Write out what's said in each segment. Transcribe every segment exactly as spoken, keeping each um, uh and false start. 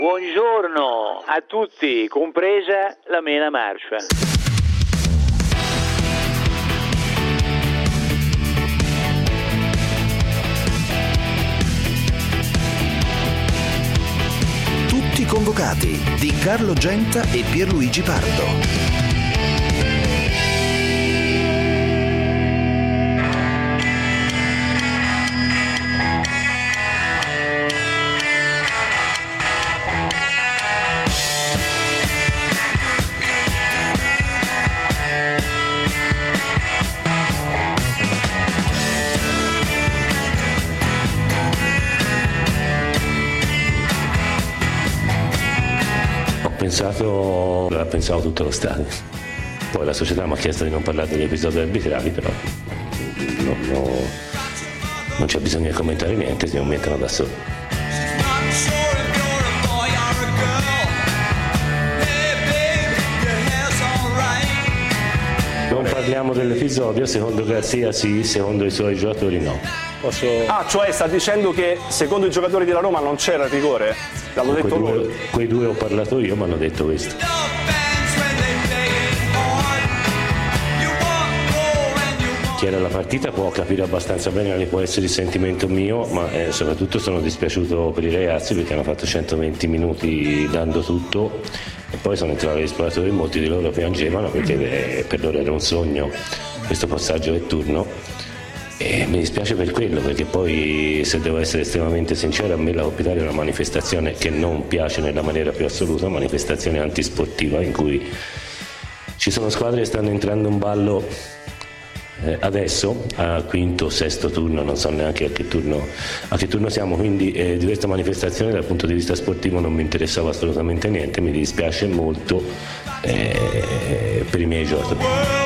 Buongiorno a tutti, compresa la Mena Marcia. Tutti convocati di Carlo Genta e Pierluigi Pardo. Pensato, l'ha pensato tutto lo stadio. Poi la società mi ha chiesto di non parlare degli episodi arbitrali, però no, no, non c'è bisogno di commentare niente, si mettono da soli. Non parliamo dell'episodio, secondo Garzia sì, secondo i suoi giocatori no. Posso... Ah, cioè sta dicendo che secondo i giocatori della Roma non c'era rigore? L'hanno detto quei loro. Due, quei due ho parlato io, mi hanno detto questo. Chi era la partita può capire abbastanza bene quale può essere il sentimento mio, ma eh, soprattutto sono dispiaciuto per i ragazzi perché hanno fatto centoventi minuti dando tutto e poi sono entrati gli esploratori e molti di loro piangevano perché eh, per loro era un sogno questo passaggio del turno. E mi dispiace per quello, perché poi, se devo essere estremamente sincero, a me la Coppa Italia è una manifestazione che non piace nella maniera più assoluta, una manifestazione antisportiva in cui ci sono squadre che stanno entrando in ballo eh, adesso, a quinto o sesto turno, non so neanche a che turno, a che turno siamo, quindi eh, di questa manifestazione dal punto di vista sportivo non mi interessava assolutamente niente, mi dispiace molto eh, per i miei giocatori.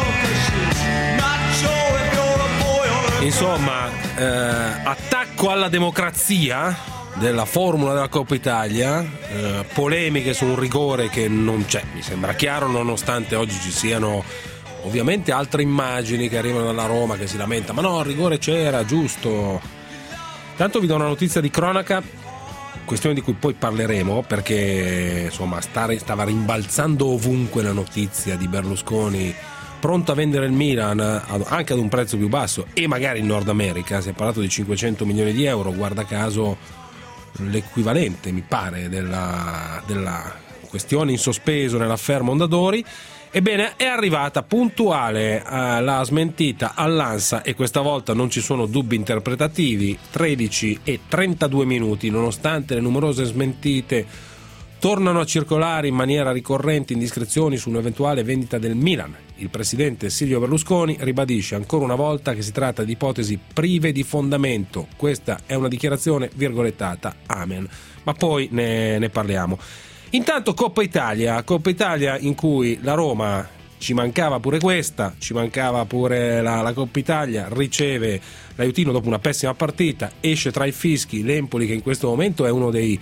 Insomma, eh, attacco alla democrazia della formula della Coppa Italia, eh, polemiche su un rigore che non c'è, mi sembra chiaro, nonostante oggi ci siano ovviamente altre immagini che arrivano dalla Roma che si lamenta, ma no, il rigore c'era, giusto. Tanto vi do una notizia di cronaca, questione di cui poi parleremo, perché insomma stava rimbalzando ovunque la notizia di Berlusconi pronto a vendere il Milan anche ad un prezzo più basso e magari in Nord America. Si è parlato di cinquecento milioni di euro, guarda caso l'equivalente mi pare della, della questione in sospeso nell'affaire Mondadori. Ebbene, è arrivata puntuale eh, la smentita all'ANSA e questa volta non ci sono dubbi interpretativi. Tredici e trentadue minuti, nonostante le numerose smentite, tornano a circolare in maniera ricorrente indiscrezioni su un'eventuale vendita del Milan. Il presidente Silvio Berlusconi ribadisce ancora una volta che si tratta di ipotesi prive di fondamento. Questa è una dichiarazione virgolettata, amen. Ma poi ne, ne parliamo. Intanto Coppa Italia, Coppa Italia in cui la Roma, ci mancava pure questa, ci mancava pure la, la Coppa Italia, riceve l'aiutino dopo una pessima partita, esce tra i fischi l'Empoli che in questo momento è uno dei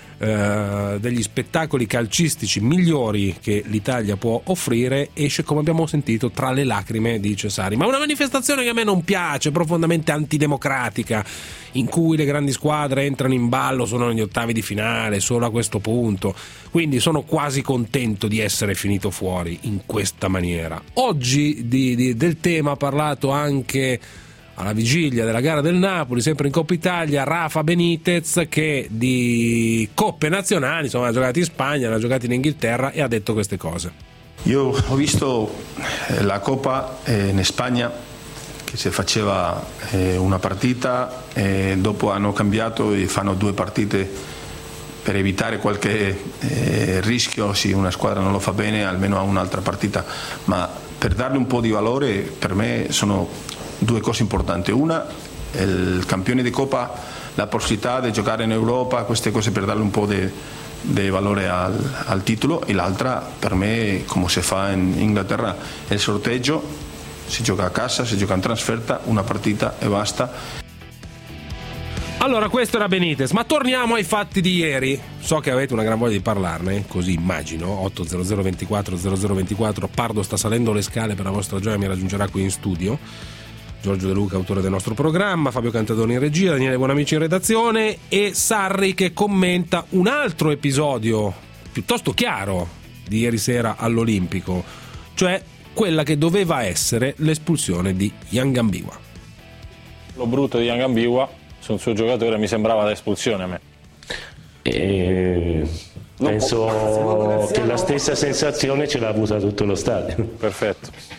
Uh, degli spettacoli calcistici migliori che l'Italia può offrire, esce come abbiamo sentito tra le lacrime di Cesari. Ma una manifestazione che a me non piace, profondamente antidemocratica, in cui le grandi squadre entrano in ballo solo negli ottavi di finale, solo a questo punto, quindi sono quasi contento di essere finito fuori in questa maniera. Oggi di, di, del tema ha parlato anche alla vigilia della gara del Napoli, sempre in Coppa Italia, Rafa Benitez, che di coppe nazionali, insomma, ha giocato in Spagna, ha giocato in Inghilterra e ha detto queste cose. Io ho visto la Coppa in Spagna che si faceva una partita e dopo hanno cambiato e fanno due partite per evitare qualche eh, rischio, se una squadra non lo fa bene almeno ha un'altra partita, ma per darle un po' di valore per me sono due cose importanti. Una, il campione di Coppa, la possibilità di giocare in Europa, queste cose per darle un po' di valore al, al titolo, e l'altra per me, come si fa in Inghilterra, è il sorteggio, si gioca a casa, si gioca in trasferta, una partita e basta. Allora, questo era Benitez, ma torniamo ai fatti di ieri. So che avete una gran voglia di parlarne, così immagino. Otto zero zero ventiquattro zero zero ventiquattro, Pardo sta salendo le scale, per la vostra gioia mi raggiungerà qui in studio. Giorgio De Luca, autore del nostro programma, Fabio Cantadoni in regia, Daniele Buonamici in redazione e Sarri che commenta un altro episodio piuttosto chiaro di ieri sera all'Olimpico, cioè quella che doveva essere l'espulsione di Yan Gambiwa. Lo brutto di Yan Gambiwa su un suo giocatore mi sembrava l'espulsione a me. E penso che la stessa sensazione ce l'ha avuta tutto lo stadio. Perfetto.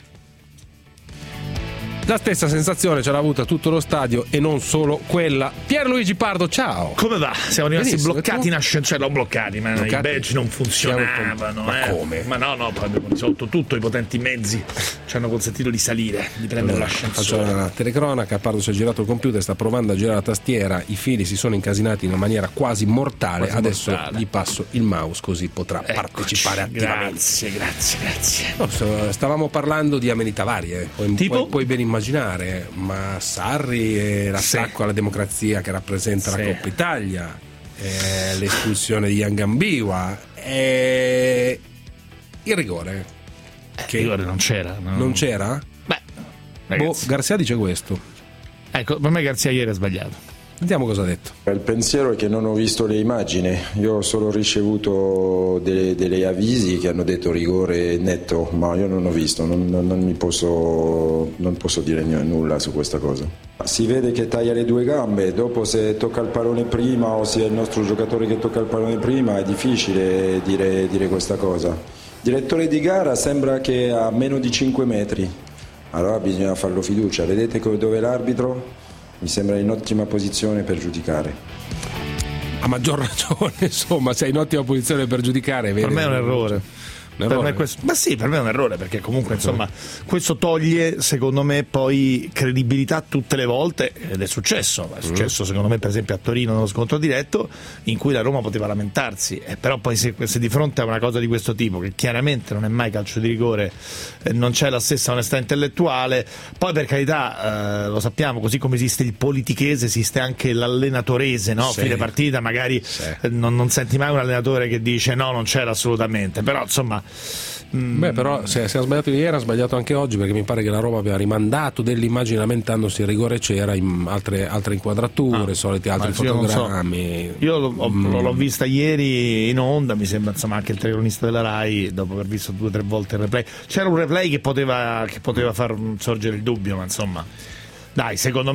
La stessa sensazione ce l'ha avuta tutto lo stadio e non solo quella. Pierluigi Pardo, ciao. Come va? Siamo rimasti Benissimo, bloccati in ascensore, cioè non bloccati, ma bloccati. I badge non funzionavano. Ma eh. come? Ma no, no, poi abbiamo risolto tutto, i potenti mezzi ci hanno consentito di salire, di prendere allora, l'ascensore. Faccio una telecronaca, Pardo si è girato il computer, sta provando a girare la tastiera, i fili si sono incasinati in una maniera quasi mortale, quasi adesso mortale. Gli passo il mouse così potrà Eccoci. partecipare attivamente. Grazie, grazie, grazie. No, stavamo parlando di amenità varie, puoi, tipo? puoi, puoi ben immaginare, ma Sarri e l'attacco sì. alla democrazia che rappresenta sì. la Coppa Italia, eh, l'espulsione di Yan Gambiwa, eh, il rigore. Che il rigore non c'era. No. Non c'era? Beh, boh, Garzia dice questo. Ecco, per me Garzia ieri ha sbagliato. Sentiamo cosa ha detto. Il pensiero è che non ho visto le immagini, io ho solo ricevuto delle, delle avvisi che hanno detto rigore netto, ma io non ho visto, non, non, non mi posso, non posso dire nulla su questa cosa. Si vede che taglia le due gambe, dopo se tocca il pallone prima o se è il nostro giocatore che tocca il pallone prima è difficile dire, dire questa cosa. Direttore di gara sembra che ha meno di cinque metri, allora bisogna farlo fiducia, vedete dove è l'arbitro? Mi sembra in ottima posizione per giudicare. A maggior ragione, insomma, sei in ottima posizione per giudicare. Per me è un errore. Un per me questo, ma sì, per me è un errore, perché comunque insomma questo toglie secondo me poi credibilità tutte le volte, ed è successo è successo mm. secondo me per esempio a Torino nello scontro diretto in cui la Roma poteva lamentarsi, eh, però poi se, se di fronte a una cosa di questo tipo che chiaramente non è mai calcio di rigore, eh, non c'è la stessa onestà intellettuale, poi per carità eh, lo sappiamo, così come esiste il politichese esiste anche l'allenatorese, no? Sì. Fine partita magari sì. eh, non, non senti mai un allenatore che dice no, non c'era assolutamente, però insomma Mm. Beh, però se, se ha sbagliato ieri ha sbagliato anche oggi, perché mi pare che la Roma aveva rimandato delle immagini lamentandosi il rigore c'era in altre, altre inquadrature, ah, soliti altri fotogrammi. So. Io l'ho, mm. l'ho vista ieri in onda, mi sembra insomma anche il telecronista della Rai dopo aver visto due o tre volte il replay, c'era un replay che poteva, che poteva far sorgere il dubbio, ma insomma dai, secondo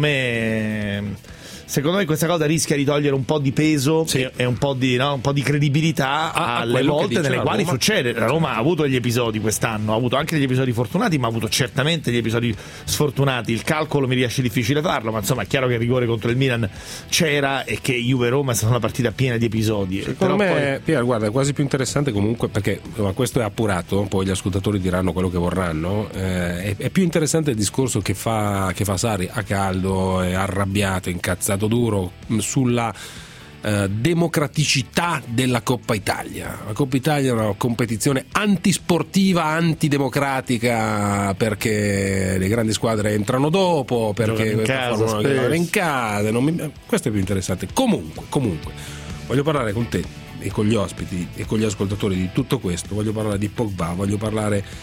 me Secondo me questa cosa rischia di togliere un po' di peso sì. e un po' di, no, un po' di credibilità ah, alle volte nelle quali Roma. succede. La Roma ha avuto degli episodi quest'anno, ha avuto anche degli episodi fortunati, ma ha avuto certamente degli episodi sfortunati. Il calcolo mi riesce difficile farlo, ma insomma è chiaro che il rigore contro il Milan c'era e che Juve-Roma è stata una partita piena di episodi. Secondo Però me, poi... Pier, guarda, è quasi più interessante comunque, perché insomma, questo è appurato, poi gli ascoltatori diranno quello che vorranno. Eh, è, è più interessante il discorso che fa, che fa Sarri a caldo, è arrabbiato, incazzato duro sulla eh, democraticità della Coppa Italia. La Coppa Italia è una competizione antisportiva, antidemocratica, perché le grandi squadre entrano dopo, perché in casa, in casa non mi... questo è più interessante. Comunque, comunque voglio parlare con te e con gli ospiti e con gli ascoltatori di tutto questo. Voglio parlare di Pogba, voglio parlare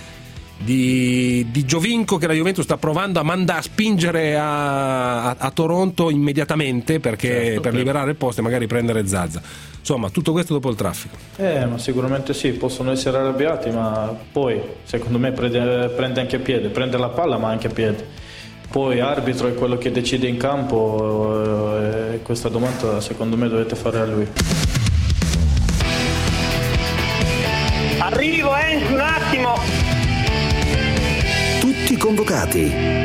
Di, di Giovinco, che la Juventus sta provando a mandare a spingere a, a, a Toronto immediatamente perché certo, per liberare il posto e magari prendere Zaza. Insomma, tutto questo dopo il traffico. Eh, ma sicuramente sì, possono essere arrabbiati, ma poi secondo me prende, prende anche piede, prende la palla ma anche piede. Poi arbitro è quello che decide in campo, e questa domanda secondo me dovete fare a lui. Arrivo, eh, un attimo. Tutti convocati.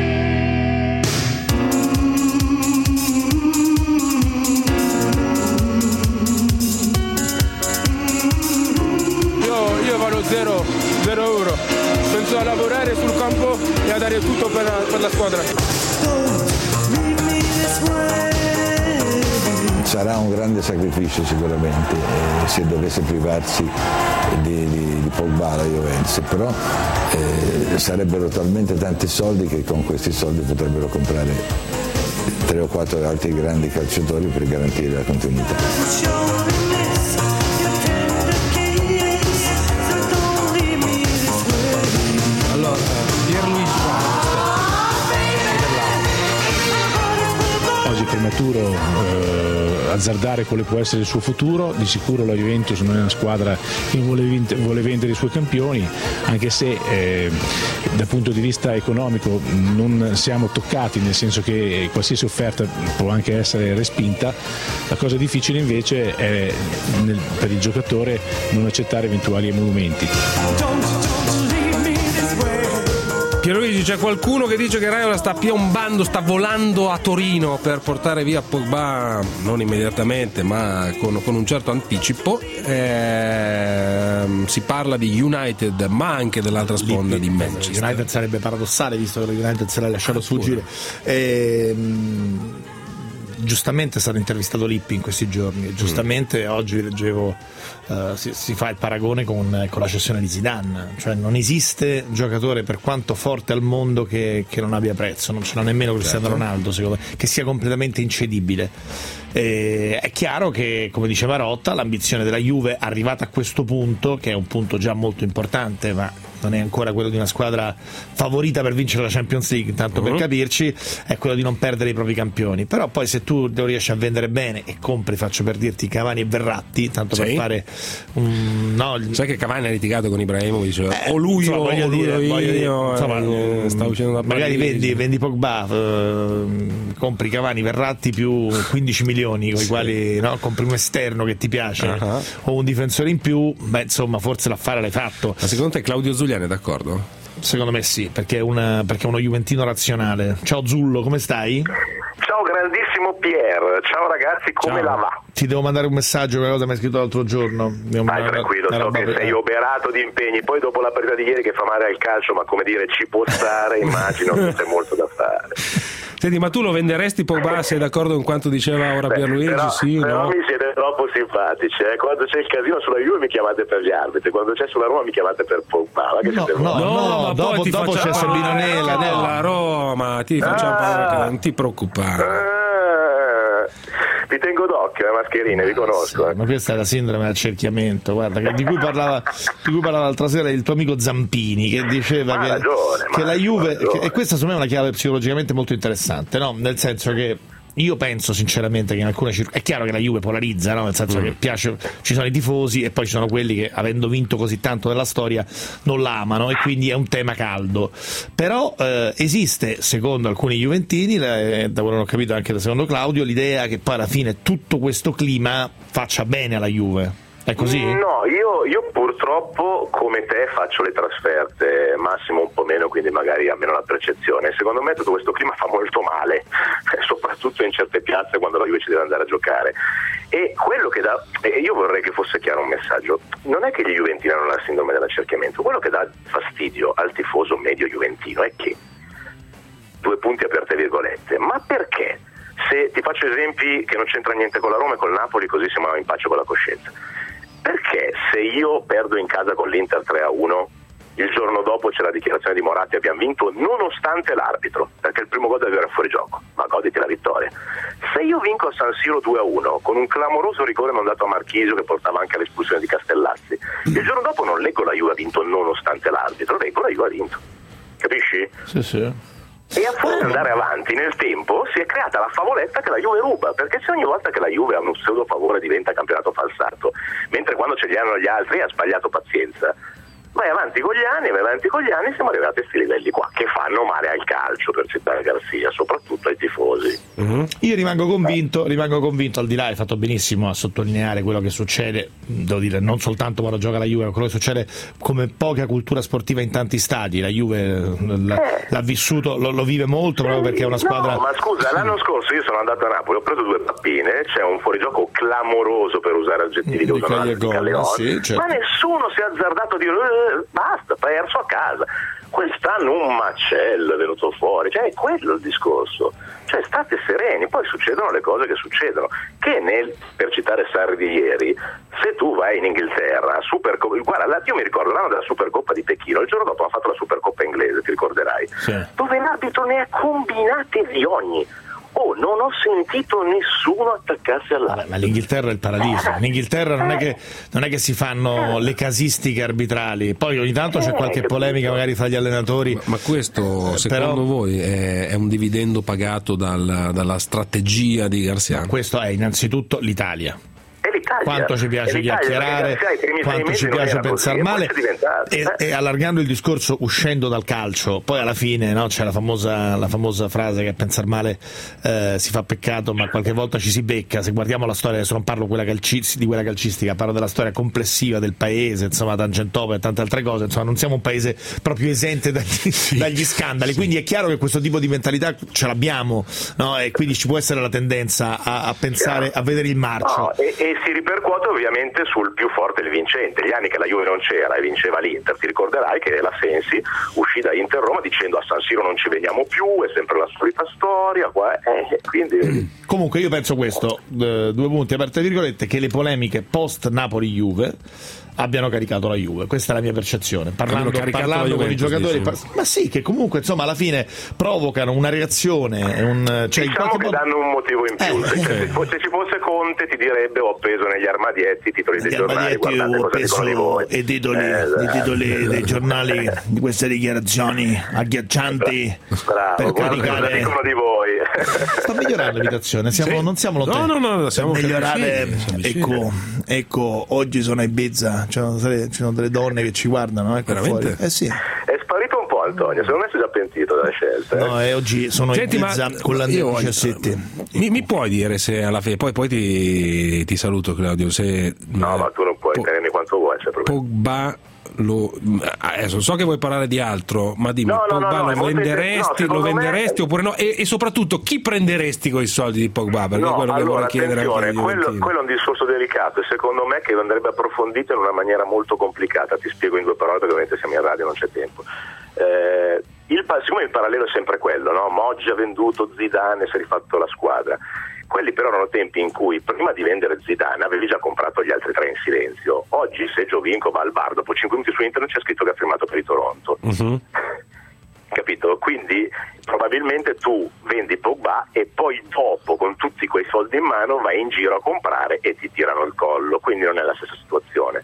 Io, io vado zero, zero euro. Penso a lavorare sul campo e a dare tutto per la, per la squadra. Sarà un grande sacrificio sicuramente eh, se dovesse privarsi di, di, di Pogba la Juventus, però eh, sarebbero talmente tanti soldi che con questi soldi potrebbero comprare tre o quattro altri grandi calciatori per garantire la continuità. sicuro eh, azzardare quello che può essere il suo futuro. Di sicuro la Juventus non è una squadra che vuole, vind- vuole vendere i suoi campioni, anche se eh, dal punto di vista economico non siamo toccati, nel senso che qualsiasi offerta può anche essere respinta. La cosa difficile invece è nel, per il giocatore non accettare eventuali emolumenti. Pierluigi, c'è qualcuno che dice che Raiola sta piombando, sta volando a Torino per portare via Pogba, non immediatamente ma con, con un certo anticipo. Ehm, si parla di United ma anche dell'altra sponda di Manchester. United sarebbe paradossale visto che United se l'ha lasciato sfuggire. Ehm, giustamente è stato intervistato Lippi in questi giorni e giustamente mm. oggi leggevo uh, si, si fa il paragone con, con la cessione di Zidane, cioè non esiste giocatore per quanto forte al mondo che, che non abbia prezzo, non ce l'ha nemmeno Cristiano certo. Ronaldo secondo me, che sia completamente incedibile. E è chiaro che, come diceva Rotta, l'ambizione della Juve arrivata a questo punto, che è un punto già molto importante ma non è ancora quello di una squadra favorita per vincere la Champions League, tanto uh-huh. per capirci, è quello di non perdere i propri campioni. Però poi se tu lo riesci a vendere bene e compri, faccio per dirti, Cavani e Verratti, tanto sì. per fare un... No, sai che Cavani ha litigato con Ibrahimovic, eh, o lui insomma, o voglio dire, io, voglio io insomma, eh, sta uscendo da magari vendi, vendi Pogba, eh, compri Cavani, Verratti più quindici milioni con i sì. quali no, compri un esterno che ti piace uh-huh. o un difensore in più, beh insomma forse l'affare l'hai fatto. Ma secondo te Claudio Zuliani è d'accordo? Secondo me sì, perché è, una, perché è uno juventino razionale. Ciao Zullo, come stai? Ciao grandissimo Pier, ciao ragazzi, come ciao. la va? Ti devo mandare un messaggio, una cosa mi hai scritto l'altro giorno. Vai tranquillo, so che per... sei oberato di impegni, poi dopo la partita di ieri che fa male al calcio, ma come dire ci può stare, immagino che c'è molto da fare. Senti, ma tu lo venderesti Pogba? Sei d'accordo con quanto diceva ora Beh, Pierluigi? Però, sì, però no? mi siete troppo simpatici, eh? Quando c'è il casino sulla Juve mi chiamate per gli arbitri, quando c'è sulla Roma mi chiamate per Pogba. Ma che no, no, no, no, ma dopo, poi ti dopo c'è Sabino Nella nella Roma, ti facciamo ah, parlare, non ti preoccupare. Ah, vi tengo d'occhio, le mascherine, vi conosco. Sì, ma questa è la sindrome dell'accerchiamento, guarda, che, di cui parlava di cui parlava l'altra sera il tuo amico Zampini, che diceva che, ragione, che la Juve, che, e questa secondo me è una chiave psicologicamente molto interessante, no? Nel senso che io penso sinceramente che in alcune circostanze è chiaro che la Juve polarizza, no? Nel senso mm. che piace, ci sono i tifosi e poi ci sono quelli che avendo vinto così tanto della storia non la amano e quindi è un tema caldo. Però eh, esiste, secondo alcuni juventini, eh, da quello che ho capito anche da secondo Claudio, l'idea che poi alla fine tutto questo clima faccia bene alla Juve. È così? No, io, io purtroppo come te faccio le trasferte, Massimo un po' meno, quindi magari ha meno la percezione. Secondo me tutto questo clima fa molto male, soprattutto in certe piazze quando la Juve ci deve andare a giocare. E quello che dà, e io vorrei che fosse chiaro un messaggio, non è che gli juventini hanno la sindrome dell'accerchiamento, quello che dà fastidio al tifoso medio juventino è che, due punti aperte virgolette, ma perché? Se ti faccio esempi che non c'entra niente con la Roma e col Napoli, così siamo in pace con la coscienza. Perché se io perdo in casa con l'Inter tre a uno, il giorno dopo c'è la dichiarazione di Moratti, abbiamo vinto nonostante l'arbitro, perché il primo gol deve avere fuori gioco, ma goditi la vittoria. Se io vinco a San Siro due a uno con un clamoroso rigore mandato a Marchisio che portava anche all'espulsione di Castellazzi, il giorno dopo non leggo la Juve ha vinto nonostante l'arbitro, leggo la Juve ha vinto. Capisci? Sì, sì. E a fuori di andare avanti nel tempo si è creata la favoletta che la Juve ruba, perché se ogni volta che la Juve ha uno pseudo favore diventa campionato falsato, mentre quando ce li hanno gli altri ha sbagliato pazienza, vai avanti con gli anni, vai avanti con gli anni, siamo arrivati a questi livelli qua che fanno male al calcio, per citare Garzia, soprattutto ai tifosi. Mm-hmm. Io rimango convinto, rimango convinto, al di là hai fatto benissimo a sottolineare quello che succede, devo dire, non soltanto quando gioca la Juve, ma quello che succede come poca cultura sportiva in tanti stadi. La Juve l'ha, eh. l'ha vissuto, lo, lo vive molto, sì, proprio perché è una squadra. No, ma scusa, l'anno scorso io sono andato a Napoli, ho preso due pappine, c'è un fuorigioco clamoroso, per usare aggettivi che usano altri Calleoni, sì, certo. Ma nessuno si è azzardato a dire eh, basta, perso a casa. Quest'anno un macello è venuto fuori, cioè è quello il discorso, cioè state sereni, poi succedono le cose che succedono, che nel, per citare Sarri di ieri, se tu vai in Inghilterra, Supercoppa, guarda, io mi ricordo l'anno della Supercoppa di Pechino, il giorno dopo ha fatto la Supercoppa inglese, ti ricorderai, sì. Dove l'arbitro ne ha combinate di ogni, Oh, non ho sentito nessuno attaccarsi all'altro. Vabbè, ma l'Inghilterra è il paradiso. In Inghilterra non è che, non è che si fanno le casistiche arbitrali. Poi ogni tanto c'è qualche polemica magari fra gli allenatori. Ma, ma questo, secondo però, voi, è, è un dividendo pagato dal, dalla strategia di Garciano? Questo è innanzitutto l'Italia. l'Italia. Quanto ci piace chiacchierare, quanto ci piace pensare male e, eh. e allargando il discorso, uscendo dal calcio, poi alla fine, no, c'è la famosa, la famosa frase che a pensare male eh, si fa peccato, ma qualche volta ci si becca. Se guardiamo la storia, adesso non parlo quella calci- di quella calcistica, parlo della storia complessiva del paese, insomma, Tangentopoli e tante altre cose, insomma, non siamo un paese proprio esente dagli, sì. dagli scandali, sì. Quindi è chiaro che questo tipo di mentalità ce l'abbiamo, no? E quindi ci può essere la tendenza a, a pensare, a vedere il marcio. No, e, e si ripercuote ovviamente sul più forte e il vincente. Gli anni che la Juve non c'era e vinceva l'Inter, ti ricorderai che la Sensi uscì da Inter Roma dicendo a San Siro non ci vediamo più, è sempre la solita storia qua, eh, quindi... Comunque io penso questo, eh, due punti aperte virgolette, che le polemiche post Napoli-Juve abbiano caricato la Juve, questa è la mia percezione, parlando, parlando con i giocatori, par- ma sì, che comunque insomma alla fine provocano una reazione, un, cioè, diciamo in qualche che modo... danno un motivo in più, eh, se, okay. se, se ci fosse Conte ti direbbe ho appeso negli armadietti i titoli dei Negli giornali, guardate ho cosa dicono di voi, i titoli, eh, i titoli dei giornali di queste dichiarazioni agghiaccianti bravo, per guarda caricare... cosa dicono di voi. Sta migliorando l'imitazione, siamo, sì. non siamo lontani. No, no, no, siamo migliorare. vicini, Ecco, ecco, oggi sono a Ibiza, ci sono delle, ci sono delle donne che ci guardano, ecco fuori. Eh sì. È sparito un po' Antonio, secondo me si è già pentito della scelta. No, eh. e oggi sono Senti, in Ibiza ma con l'Andrea io voglio- diciassette. Mi, mi puoi dire se alla fine, poi, poi ti, ti saluto Claudio, se No, ma tu non puoi Po- tenermi quanto vuoi, c'è problema. Pogba lo, adesso so che vuoi parlare di altro, ma dimmi, No, no, Pogba no, no, è lo molto venderesti, inter- no, lo secondo me- venderesti oppure no? E, e soprattutto chi prenderesti con i soldi di Pogba? Perché è No, quello che allora vorrei chiedere anche attenzione, agli quello, Juventini. quello è un discorso delicato e secondo me che andrebbe approfondito in una maniera molto complicata. Ti spiego in due parole perché ovviamente siamo in radio, non c'è tempo. Eh, il, siccome il parallelo è sempre quello, no? Moggi ha venduto Zidane e si è rifatto la squadra. Quelli però erano tempi in cui prima di vendere Zidane avevi già comprato gli altri tre in silenzio. Oggi se Giovinco va al bar, dopo cinque minuti su internet c'è scritto che ha firmato per il Toronto. Uh-huh. Capito? Quindi probabilmente tu vendi Pogba e poi dopo con tutti quei soldi in mano vai in giro a comprare e ti tirano il collo, quindi non è la stessa situazione.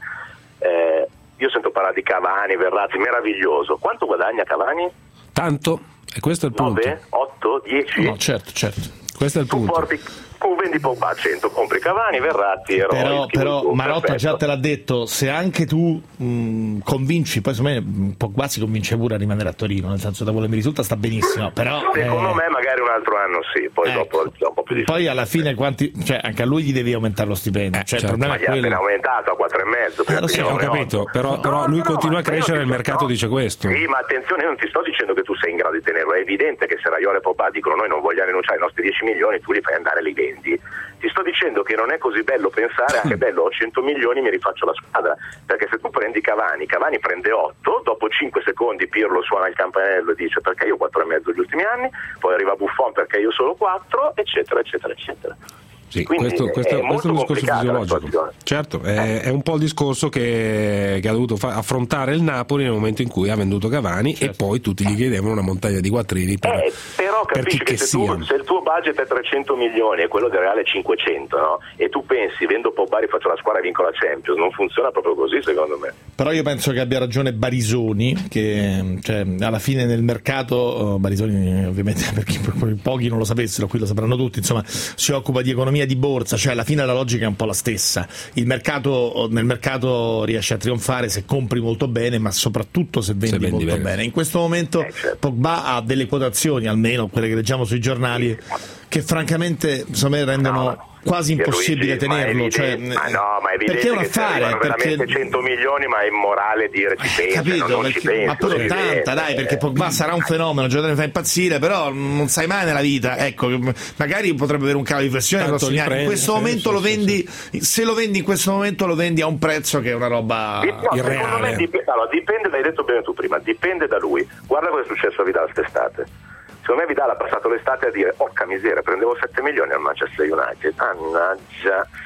Eh, io sento parlare di Cavani, Verratti, meraviglioso. Quanto guadagna Cavani? Tanto, e questo è il punto. nove, otto, dieci? No, certo, certo. Questo è il Tu punto. porti, tu vendi Pogba a cento, compri Cavani, Verratti, eroi. Però, schifo però tu, Marotta perfetto. già te l'ha detto, se anche tu mh, convinci, poi secondo me Pogba si convince pure a rimanere a Torino, nel senso da quello che mi risulta sta benissimo, però Secondo eh, me magari un altro anno sì, poi ecco. dopo è un po' più difficile. poi alla fine quanti, cioè anche a lui gli devi aumentare lo stipendio, cioè certo. il problema Ma è gli ha appena quello. aumentato a quattro e mezzo. Eh, lo so, Ho capito, però, però lui continua a crescere e il mercato dice questo. Sì, ma attenzione, io non ti sto dicendo che tu sei in grado di tenerlo, è evidente che se Raiola e Pogba dicono noi non vogliamo rinunciare ai nostri dieci milioni, tu li fai andare e li vendi. Ti sto dicendo che non è così bello pensare, anche bello, ho cento milioni, mi rifaccio la squadra, perché se tu prendi Cavani, Cavani prende otto, dopo cinque secondi Pirlo suona il campanello e dice perché io quattro e mezzo gli ultimi anni, poi arriva Buffon perché io solo quattro, eccetera, eccetera, eccetera. Sì, Quindi questo, questo, è questo è un molto discorso complicata la fisiologico. situazione. Certo, è, è un po' il discorso che, che ha dovuto fa- affrontare il Napoli nel momento in cui ha venduto Cavani, certo. E poi tutti gli chiedevano una montagna di quattrini per, Eh, però per chi capisci che che se, tu, sia. se il tuo budget è trecento milioni e quello del Reale è cinquecento, no? E tu pensi vendo Pogba, faccio la squadra e vinco la Champions, non funziona proprio così secondo me. Però io penso che abbia ragione Barisoni, che cioè, alla fine nel mercato, oh, Barisoni ovviamente per chi per pochi non lo sapessero, qui lo sapranno tutti, insomma si occupa di economia di borsa, cioè alla fine la logica è un po' la stessa. Il mercato, nel mercato riesce a trionfare se compri molto bene, ma soprattutto se vendi, Se vendi molto bene. bene. In questo momento Eh, certo. Pogba ha delle quotazioni, almeno quelle che leggiamo sui giornali, che francamente secondo me rendono No, quasi impossibile Pierluigi, ma è tenerlo, cioè, evidente- ma no, ma è evidente perché è un che ti affare, arrivano veramente perché cento milioni, ma è immorale dire ci pensa, capito, non, non perché- ci penso, ma pure è evidente. ottanta, dai, perché Pogba sarà un fenomeno, un giocatore che fa impazzire, però non sai mai nella vita, ecco, magari potrebbe avere un calo di flessione nei Tanto prossimi li anni. In prendi, questo sì, momento sì, lo sì, vendi, se lo vendi in questo momento lo vendi a un prezzo che è una roba Di- no, secondo me irreale. dip- allora, dipende, l'hai detto bene tu prima, dipende da lui. Guarda cosa è successo a Vidal quest'estate. Secondo me Vidal ha passato l'estate a dire, orca miseria, prendevo sette milioni al Manchester United, mannaggia.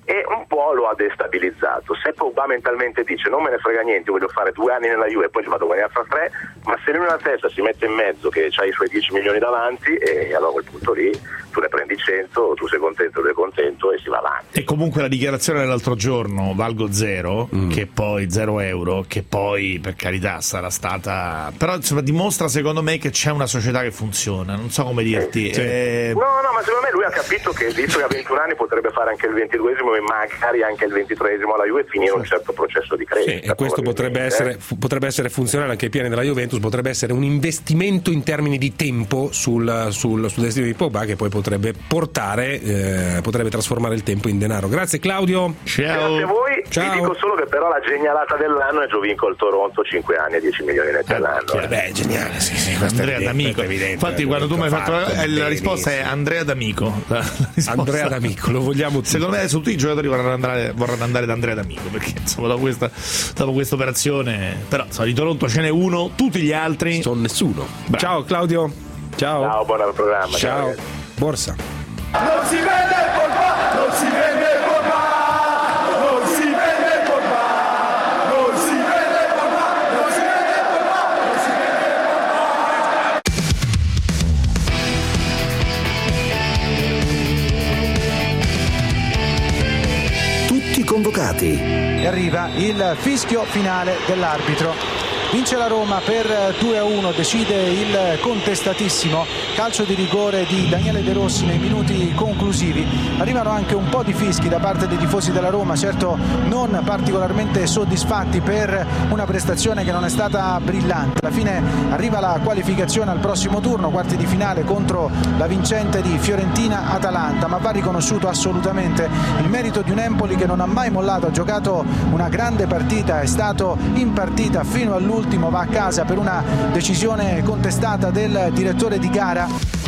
e un po' lo ha destabilizzato. Se Pogba mentalmente dice non me ne frega niente, voglio fare due anni nella Juve e poi ci vado a guadagnare fra tre, ma se lui nella testa si mette in mezzo che c'ha i suoi dieci milioni davanti, e allora a quel punto lì tu ne prendi cento, tu sei contento, lui è contento e si va avanti. E comunque la dichiarazione dell'altro giorno, valgo zero, mm. che poi zero euro, che poi per carità sarà stata, però insomma dimostra secondo me che c'è una società che funziona, non so come dirti. Sì. Eh... No, no, ma secondo me lui ha capito che visto che ha ventuno anni potrebbe fare anche il ventiduesimo e magari anche il ventitreesimo alla Juve e finire un certo processo di crescita. Sì, e questo potrebbe essere, potrebbe essere funzionale anche ai piani della Juventus, potrebbe essere un investimento in termini di tempo sul, sul, sul destino di Pogba, che poi potrebbe portare, eh, potrebbe trasformare il tempo in denaro. Grazie Claudio. Ciao. Grazie a voi. Ciao. Vi dico solo che però la genialata dell'anno è Giovinco il Toronto, cinque anni e dieci milioni netti all'anno. Eh, beh, è geniale, sì, sì, Andrea D'Amico. Infatti quando tu mi hai fatto la, la risposta è Andrea D'Amico. La, la Andrea D'Amico, lo vogliamo tutti. Secondo me adesso tutti i giocatori vorranno andare, vorranno andare da Andrea D'Amico, perché insomma dopo questa, dopo questa operazione, però insomma, di Toronto ce n'è uno, tutti gli altri sono nessuno. Bravo. Ciao Claudio. Ciao. Ciao, buon programma. Ciao. Borsa. Non si vede il Pogba, non si vede il Pogba, non si vede il Pogba, non si vede il Pogba, non si vede il Pogba, non si vede il Pogba. Tutti convocati. E arriva il fischio finale dell'arbitro. Vince la Roma per due a uno, decide il contestatissimo calcio di rigore di Daniele De Rossi nei minuti conclusivi. Arrivano anche un po' di fischi da parte dei tifosi della Roma, certo non particolarmente soddisfatti per una prestazione che non è stata brillante. Alla fine arriva la qualificazione al prossimo turno, quarti di finale contro la vincente di Fiorentina-Atalanta, ma va riconosciuto assolutamente il merito di un Empoli che non ha mai mollato, ha giocato una grande partita, è stato in partita fino all'ultimo. Va a casa per una decisione contestata del direttore di gara.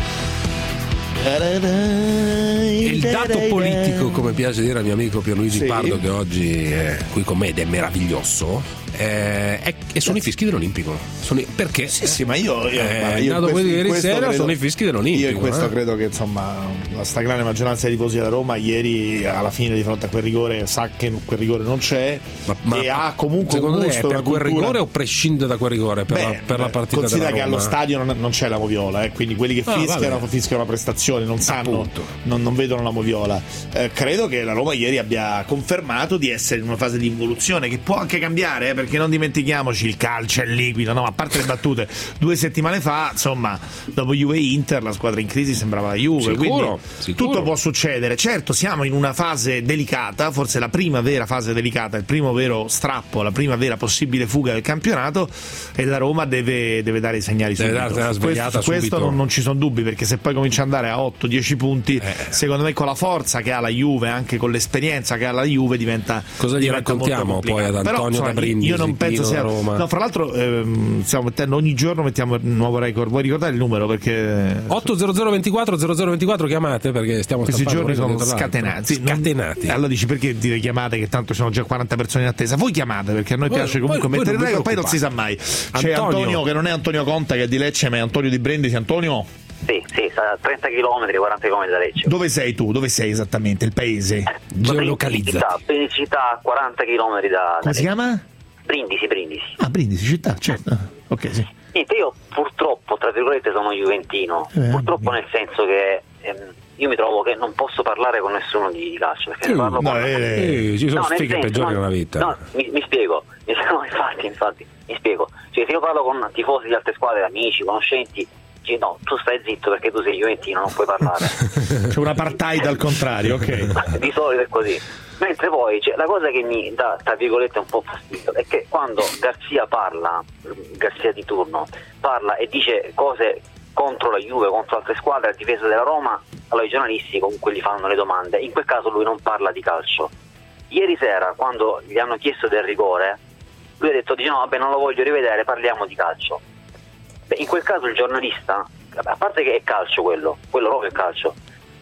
Il dato politico, come piace dire al mio amico Pierluigi sì. Pardo, che oggi è qui con me ed è meraviglioso, eh, è, e sono i fischi dell'Olimpico. Sono i, perché? Sì, sì, ma io, io, eh, io dopo questo, ieri sera credo, sono i fischi dell'Olimpico. Io in questo eh. credo che insomma la stragrande maggioranza dei tifosi della Roma ieri alla fine di fronte a quel rigore sa che quel rigore non c'è, ma, ma e ha comunque secondo un te gusto, è per quel cultura... rigore o prescinde da quel rigore per, Beh, la, per la partita considera della Roma? Che allo stadio non, non c'è la moviola, eh, quindi quelli che ah, fischiano vabbè. fischiano la prestazione, non sanno, non, non vedono la moviola. Eh, credo che la Roma ieri abbia confermato di essere in una fase di involuzione che può anche cambiare, eh, perché non dimentichiamoci il calcio è liquido, no? A parte le battute, due settimane fa insomma dopo Juve Inter la squadra in crisi sembrava la Juve, sicuro, quindi sicuro. tutto può succedere. Certo, siamo in una fase delicata, forse la prima vera fase delicata, il primo vero strappo, la prima vera possibile fuga del campionato, e la Roma deve, deve dare i segnali deve subito. Dare una questo, su questo non, non ci sono dubbi, perché se poi comincia ad andare a otto dieci punti, eh. secondo me con la forza che ha la Juve, anche con l'esperienza che ha la Juve, diventa cosa gli diventa raccontiamo poi ad Antonio Però, insomma, da Brindisi? Io non penso sia Roma. No, fra l'altro ehm, stiamo mettendo ogni giorno mettiamo il nuovo record. Vuoi ricordare il numero? Perché otto zero zero ventiquattro zero zero ventiquattro chiamate, perché stiamo questi giorni sono scatenati. scatenati. Allora dici perché dire chiamate che tanto ci sono già quaranta persone in attesa? Voi chiamate, perché a noi voi, piace comunque voi, mettere il record, poi non si sa mai. C'è Antonio. Antonio che non è Antonio Conta che è di Lecce, ma è Antonio di Brindisi. Antonio? Sì, sì, sta a trenta chilometri, quaranta chilometri da Lecce. Dove sei tu? Dove sei esattamente? Il paese? Eh, Geolocalizza. Brindisi città, quaranta chilometri da, da Come si chiama? Brindisi, Brindisi. Ah, Brindisi città, certo. Ok, sì. Niente, io purtroppo, tra virgolette, sono juventino. Eh, purtroppo nel senso che ehm, io mi trovo che non posso parlare con nessuno di, di calcio, perché sì, parlo no, con... eh, eh, ci sono no, sfighe peggiori nella vita. No, mi, mi spiego. No, infatti, infatti, mi spiego. Cioè, se io parlo con tifosi di altre squadre, amici, conoscenti, no, tu stai zitto perché tu sei juventino, non puoi parlare. C'è un apartheid al contrario, ok. Di solito è così. Mentre poi cioè, la cosa che mi dà, tra virgolette, un po' fastidio è che quando Garzia parla, Garzia di turno, parla e dice cose contro la Juve, contro altre squadre a difesa della Roma, allora i giornalisti comunque gli fanno le domande. In quel caso lui non parla di calcio. Ieri sera, quando gli hanno chiesto del rigore, lui ha detto, no, vabbè, non lo voglio rivedere, parliamo di calcio. Beh, in quel caso il giornalista, a parte che è calcio quello, quello proprio è calcio,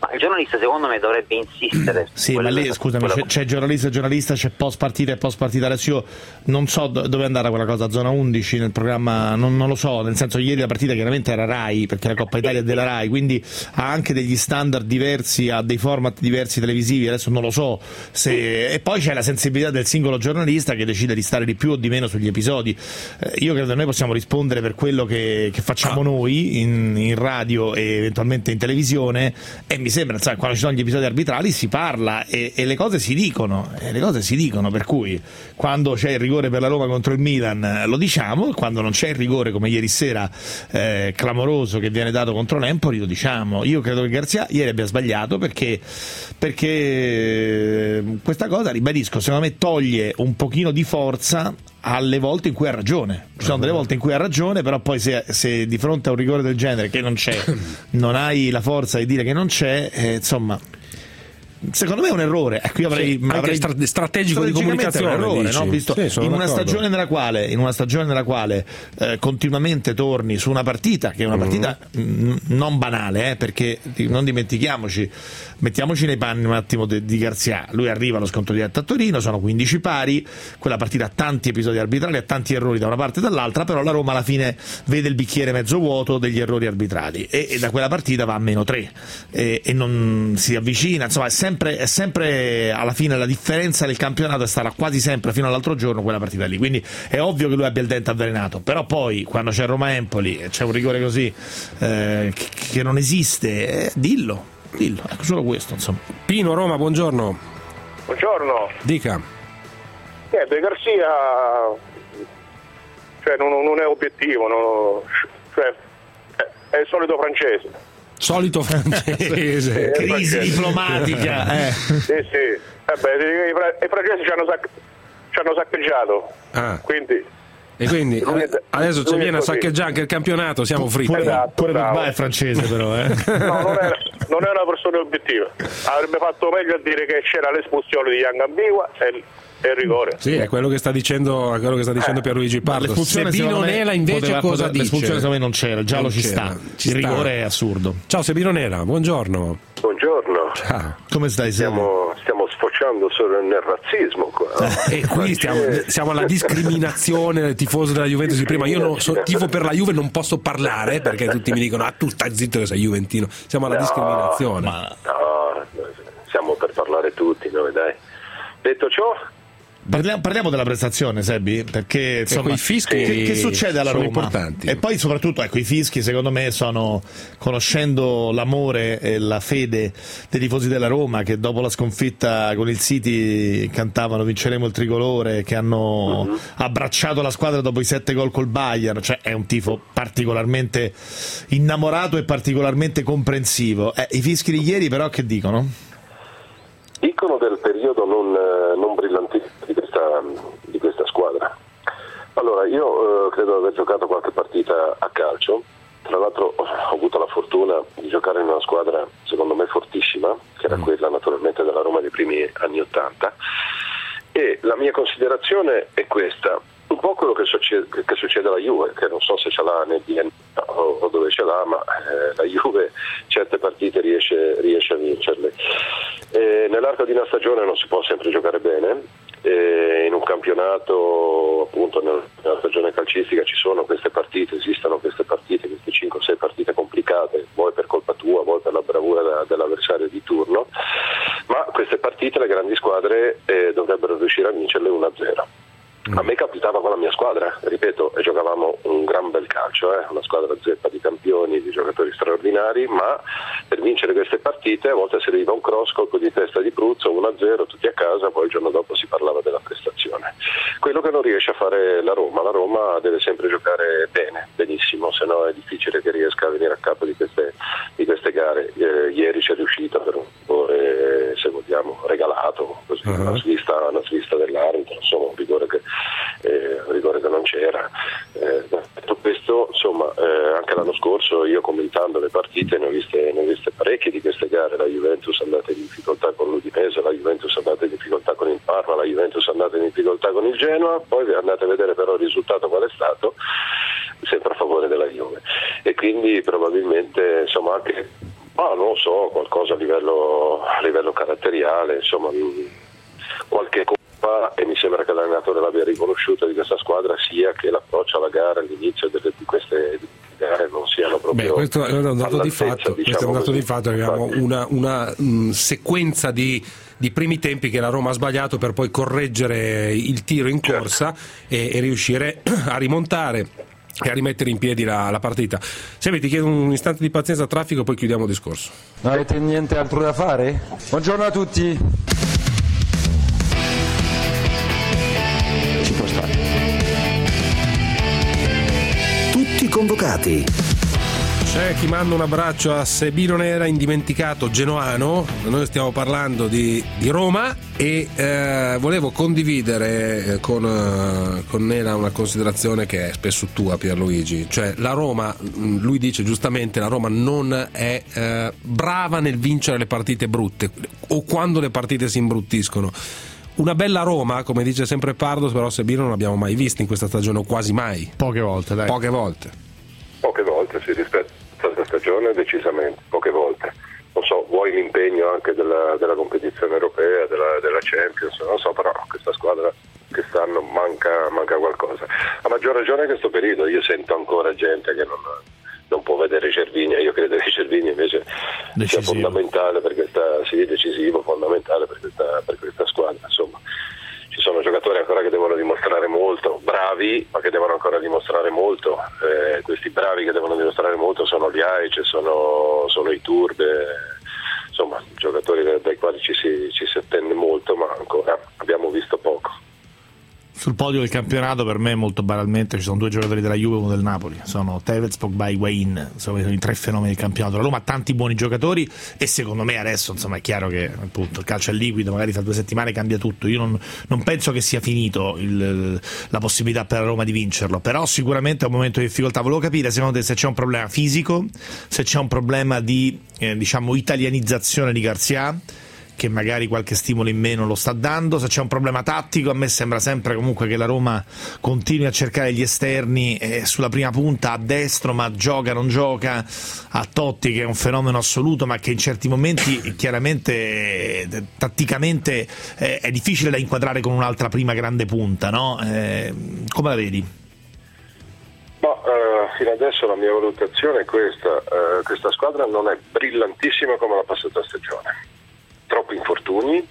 Ma il giornalista secondo me dovrebbe insistere. Sì, ma lì scusami, c'è, c'è giornalista e giornalista, c'è post partita e post partita. Adesso io non so do- dove è andata quella cosa, zona undici nel programma, non, non lo so, nel senso ieri la partita chiaramente era Rai, perché la Coppa Italia è della Rai, quindi ha anche degli standard diversi, ha dei format diversi televisivi, adesso non lo so se... E poi c'è la sensibilità del singolo giornalista che decide di stare di più o di meno sugli episodi. Eh, io credo che noi possiamo rispondere per quello che, che facciamo ah. noi in, in radio e eventualmente in televisione, e mi sembra, sai, quando ci sono gli episodi arbitrali si parla e, e le cose si dicono, e le cose si dicono, per cui quando c'è il rigore per la Roma contro il Milan lo diciamo, quando non c'è il rigore come ieri sera eh, clamoroso che viene dato contro l'Empoli lo diciamo. Io credo che Garzia ieri abbia sbagliato perché, perché questa cosa, ribadisco, secondo me toglie un pochino di forza alle volte in cui ha ragione. Ci sono delle volte in cui ha ragione, però poi se, se di fronte a un rigore del genere che non c'è non hai la forza di dire che non c'è, eh, insomma, secondo me è un errore. Ecco, io avrei, sì, avrei stra- strategico di comunicazione, è un errore, no? Visto sì, in una d'accordo. stagione nella quale in una stagione nella quale eh, continuamente torni su una partita che è una partita mm. mh, non banale, eh, perché non dimentichiamoci, mettiamoci nei panni un attimo di, di Garzia. Lui arriva allo scontro diretto a Torino, sono quindici pari, quella partita ha tanti episodi arbitrali, ha tanti errori da una parte e dall'altra, però la Roma alla fine vede il bicchiere mezzo vuoto degli errori arbitrali e, e da quella partita va a meno tre e, e non si avvicina, insomma è sempre, è sempre alla fine la differenza del campionato sarà quasi sempre fino all'altro giorno quella partita lì, quindi è ovvio che lui abbia il dente avvelenato, però poi quando c'è Roma-Empoli e c'è un rigore così eh, che, che non esiste, eh, dillo Dillo, ecco, solo questo, insomma. Pino, Roma, buongiorno. Buongiorno. Dica. Niente, Garzia, cioè non, non è obiettivo, no, cioè è, è il solito francese. Solito francese. Crisi francese. diplomatica. Eh. Sì, sì. Eh beh, i, fra- i francesi ci hanno, sac- ci hanno saccheggiato. Ah. Quindi... E quindi Lunedì, adesso ci viene a così. saccheggiare anche il campionato, siamo fritti. Esatto, Pure bravo. Pogba è francese però, eh. No, non è, non è una persona obiettiva. Avrebbe fatto meglio a dire che c'era l'espulsione di Young Ambigua e, e il rigore. Sì, è quello che sta dicendo, è quello che sta dicendo Eh. Pierluigi Pardo. Se secondo me, Binonela invece poteva- cosa poteva- dice? L'espulsione secondo me non c'era, il giallo Non ci c'era, sta. ci il sta. rigore è assurdo. Ciao Sebinonela, buongiorno. Buongiorno. Ciao. Come stai? Stiamo, stiamo sfociando solo nel razzismo qua. E qui stiamo, siamo alla discriminazione del tifoso della Juventus di prima. Io non so, tifo per la Juve, non posso parlare perché tutti mi dicono ah tu stai zitto che sei juventino. Siamo alla No, discriminazione. No, siamo per parlare tutti noi, dai. Detto ciò, Parliamo, parliamo della prestazione, Sebi, perché insomma, quei fischi che, che succede alla sono Roma? importanti. E poi soprattutto ecco, i fischi secondo me sono, conoscendo l'amore e la fede dei tifosi della Roma che dopo la sconfitta con il City cantavano vinceremo il tricolore, che hanno uh-huh. abbracciato la squadra dopo i sette gol col Bayern, cioè è un tifo particolarmente innamorato e particolarmente comprensivo. Eh, i fischi di ieri però che dicono? dicono del periodo non, non brillante di questa, di questa squadra. Allora, io eh, credo di aver giocato qualche partita a calcio, tra l'altro ho avuto la fortuna di giocare in una squadra secondo me fortissima, che era quella naturalmente della Roma dei primi anni Ottanta, e la mia considerazione è questa: un po' quello che succede, che succede alla Juve, che non so se ce l'ha nel D N A o, o dove ce l'ha, ma eh, la Juve certe partite riesce, riesce a vincerle. Eh, nell'arco di una stagione non si può sempre giocare bene, eh, in un campionato, appunto nella stagione calcistica ci sono queste partite, esistono queste partite, queste cinque sei partite complicate, vuoi per colpa tua, vuoi per la bravura da, dell'avversario di turno, ma queste partite le grandi squadre eh, dovrebbero riuscire a vincerle uno a zero. A me capitava con la mia squadra, ripeto, e giocavamo un gran bel calcio, eh? Una squadra zeppa di campioni, di giocatori straordinari, ma per vincere queste partite a volte serviva un cross, colpo di testa di Pruzzo, uno a zero, tutti a casa, poi il giorno dopo si parlava della prestazione. Quello che non riesce a fare la Roma, la Roma deve sempre giocare bene, benissimo, se no è difficile che riesca a venire a capo di queste, di queste gare. Eh, ieri ci è riuscita per un rigore, se vogliamo, regalato, così, uh-huh. una svista, una svista dell'arbitro, insomma un rigore che Eh, un rigore che non c'era. Eh, detto questo, insomma, eh, anche l'anno scorso io commentando le partite ne ho viste, ne ho viste parecchie di queste gare. La Juventus è andata in difficoltà con l'Udinese, la Juventus è andata in difficoltà con il Parma, la Juventus è andata in difficoltà con il Genoa, poi andate a vedere però il risultato qual è stato, sempre a favore della Juve, e quindi probabilmente insomma anche Ah, non lo so, qualcosa a livello, a livello caratteriale, insomma, qualche colpa, e mi sembra che l'allenatore l'abbia riconosciuto di questa squadra, sia che l'approccio alla gara all'inizio delle, di queste gare non siano proprio. Beh, questo è un dato di fatto, diciamo, questo è un dato così. di fatto, abbiamo una, una mh, sequenza di, di primi tempi che la Roma ha sbagliato per poi correggere il tiro in corsa, certo. e, e riuscire a rimontare e a rimettere in piedi la, la partita. Semi, ti chiedo un istante di pazienza, traffico, poi chiudiamo il discorso. Non avete niente altro da fare? Buongiorno a tutti. Ci può stare. Tutti convocati. C'è chi manda un abbraccio a Sebino Nera, indimenticato genoano. Noi stiamo parlando di, di Roma e eh, volevo condividere con, eh, con Nera una considerazione che è spesso tua, Pierluigi. Cioè la Roma, lui dice giustamente, la Roma non è eh, brava nel vincere le partite brutte o quando le partite si imbruttiscono. Una bella Roma, come dice sempre Pardo, però Sebino non l'abbiamo mai vista in questa stagione, o quasi mai. Poche volte, dai. Poche volte. Poche volte, sì, rispetto a questa stagione decisamente, poche volte. Non so, vuoi l'impegno anche della, della competizione europea, della, della Champions, non so, però questa squadra quest'anno manca, manca qualcosa. A maggior ragione in questo periodo, io sento ancora gente che non, non può vedere Cervinia, io credo che Cervinia invece decisivo. sia fondamentale per questa, sì, decisivo, fondamentale per questa, per questa squadra, insomma. Ci sono giocatori ancora che devono dimostrare molto, bravi, ma che devono ancora dimostrare molto. Eh, questi bravi che devono dimostrare molto sono gli Aic, sono, sono i Turbe, insomma, giocatori dai quali ci si, ci si attende molto, ma ancora abbiamo visto poco. Sul podio del campionato per me molto banalmente ci sono due giocatori della Juve e uno del Napoli, sono Tevez, Pogba e Higuain, sono i tre fenomeni del campionato. La Roma ha tanti buoni giocatori e secondo me adesso insomma è chiaro che appunto il calcio è liquido, magari tra due settimane cambia tutto. Io non, non penso che sia finito il, la possibilità per la Roma di vincerlo, però sicuramente è un momento di difficoltà. Volevo capire secondo te se c'è un problema fisico, se c'è un problema di eh, diciamo italianizzazione di Garcia, che magari qualche stimolo in meno lo sta dando, se c'è un problema tattico. A me sembra sempre comunque che la Roma continui a cercare gli esterni eh, sulla prima punta, a destro, ma gioca, non gioca, a Totti che è un fenomeno assoluto ma che in certi momenti chiaramente eh, tatticamente eh, è difficile da inquadrare con un'altra prima grande punta, no? Eh, come la vedi? Ma, uh, fino adesso la mia valutazione è questa, uh, questa squadra non è brillantissima come la passata stagione. Troppi infortuni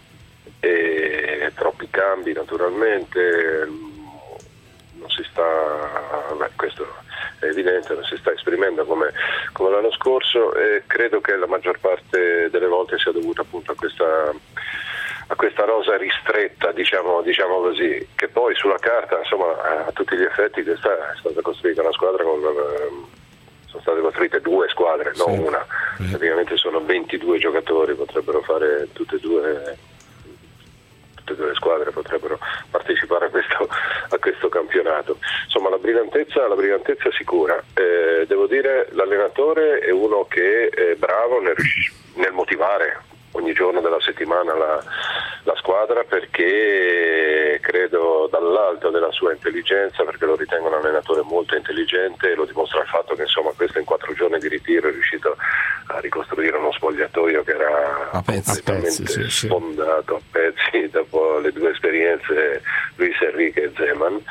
e troppi cambi naturalmente, non si sta, beh, questo è evidente, non si sta esprimendo come, come l'anno scorso, e credo che la maggior parte delle volte sia dovuta appunto a questa, a questa rosa ristretta, diciamo, diciamo così, che poi sulla carta insomma a tutti gli effetti questa è stata costruita una squadra con... sono state costruite due squadre, non sì. una. Praticamente sono ventidue giocatori, potrebbero fare tutte e due, tutte e due le squadre potrebbero partecipare a questo, a questo campionato. Insomma, la brillantezza, la brillantezza sicura. Eh, devo dire, l'allenatore è uno che è bravo nel, nel motivare ogni giorno della settimana la, la squadra, perché credo dall'alto della sua intelligenza, perché lo ritengo un allenatore molto intelligente, e lo dimostra il fatto che insomma questo in quattro giorni di ritiro è riuscito a ricostruire uno spogliatoio che era a pezzi, completamente a pezzi, sì, sfondato a pezzi dopo le due esperienze Luis Enrique e Zeman,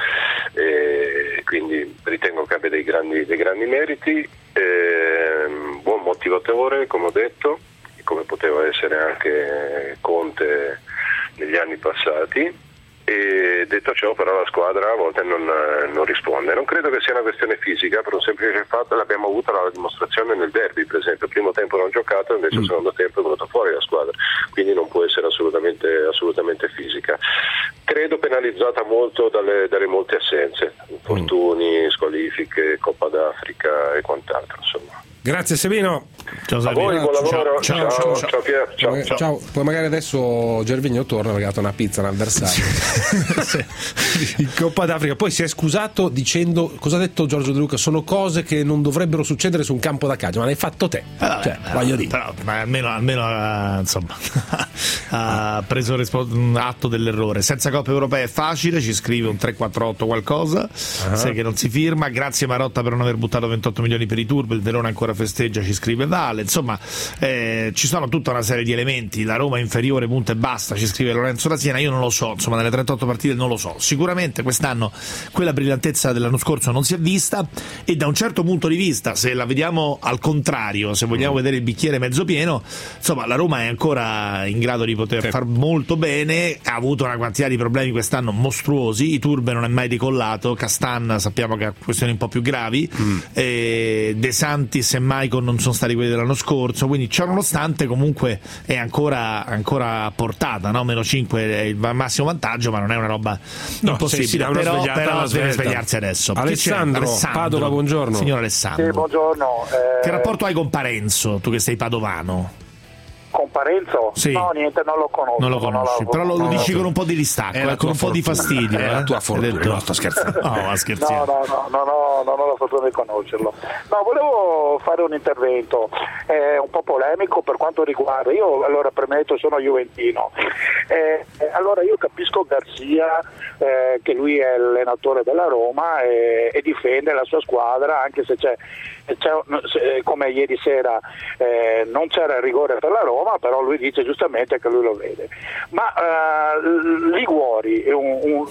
e quindi ritengo che abbia dei grandi, dei grandi meriti, eh, buon motivatore come ho detto, come poteva essere anche Conte negli anni passati. E detto ciò, però, la squadra a volte non, non risponde. Non credo che sia una questione fisica, per un semplice fatto: l'abbiamo avuta la dimostrazione nel derby, per esempio. Il primo tempo non giocato, invece il secondo tempo è venuta fuori la squadra, quindi non può essere assolutamente, assolutamente fisica. Credo penalizzata molto dalle, dalle molte assenze, infortuni, squalifiche, Coppa d'Africa e quant'altro, insomma. Grazie Sebino. Ciao, a voi, buon lavoro. Ciao, ciao, ciao, ciao. Ciao, Pier. Ciao, ciao. ciao. ciao. Poi magari adesso Gervigno torna perché ha dato una pizza all'avversario in Coppa d'Africa. Poi si è scusato dicendo, cosa ha detto Giorgio De Luca? Sono cose che non dovrebbero succedere su un campo da calcio, ma l'hai fatto te. Vabbè, cioè, però, voglio dire. Però, ma almeno, almeno uh, insomma ha preso rispo- atto dell'errore. Senza Coppa Europea è facile, ci scrive un tre quattro otto qualcosa, uh-huh. Sai che non si firma. Grazie Marotta per non aver buttato ventotto milioni per i Turbo, il Verona ancora festeggia, ci scrive Vale. mondiale. Insomma, eh, ci sono tutta una serie di elementi. La Roma è inferiore, punto e basta, ci scrive Lorenzo da Siena. Io non lo so, insomma, nelle trentotto partite non lo so. Sicuramente quest'anno quella brillantezza dell'anno scorso non si è vista, e da un certo punto di vista, se la vediamo al contrario, se vogliamo vedere il bicchiere mezzo pieno, insomma, la Roma è ancora in grado di poter far molto bene. Ha avuto una quantità di problemi quest'anno mostruosi. Iturbe non è mai decollato, Castan sappiamo che ha questioni un po' più gravi, mm. eh, De Santis e Maicon non sono stati quelli dell'anno scorso, quindi ciò nonostante comunque è ancora, ancora a portata, no? Meno cinque è il massimo vantaggio, ma non è una roba no, impossibile. sì, sì, però però deve svelta. svegliarsi adesso. Alessandro, Alessandro Padova, buongiorno. Signor Alessandro, sì, buongiorno. Eh... Che rapporto hai con Parenzo, tu che sei padovano? Con Parenzo? Sì. No, niente, non lo conosco. Non lo conosci, non però lo, lo no, dici no. con un po' di distacco, eh, con un po' di fastidio. È eh? la tua fortuna. Detto... No, sto scherzando. No, ma scherziamo. No, no, no, no, no, non ho la fortuna di conoscerlo. No, volevo fare un intervento eh, un po' polemico per quanto riguarda. Io, allora, premetto, sono juventino. Eh, allora, io capisco Garzia, eh, che lui è l'allenatore della Roma e, e difende la sua squadra, anche se c'è, c'è come ieri sera eh, non c'era il rigore per la Roma, però lui dice giustamente che lui lo vede. Ma uh, Liguori è un, un,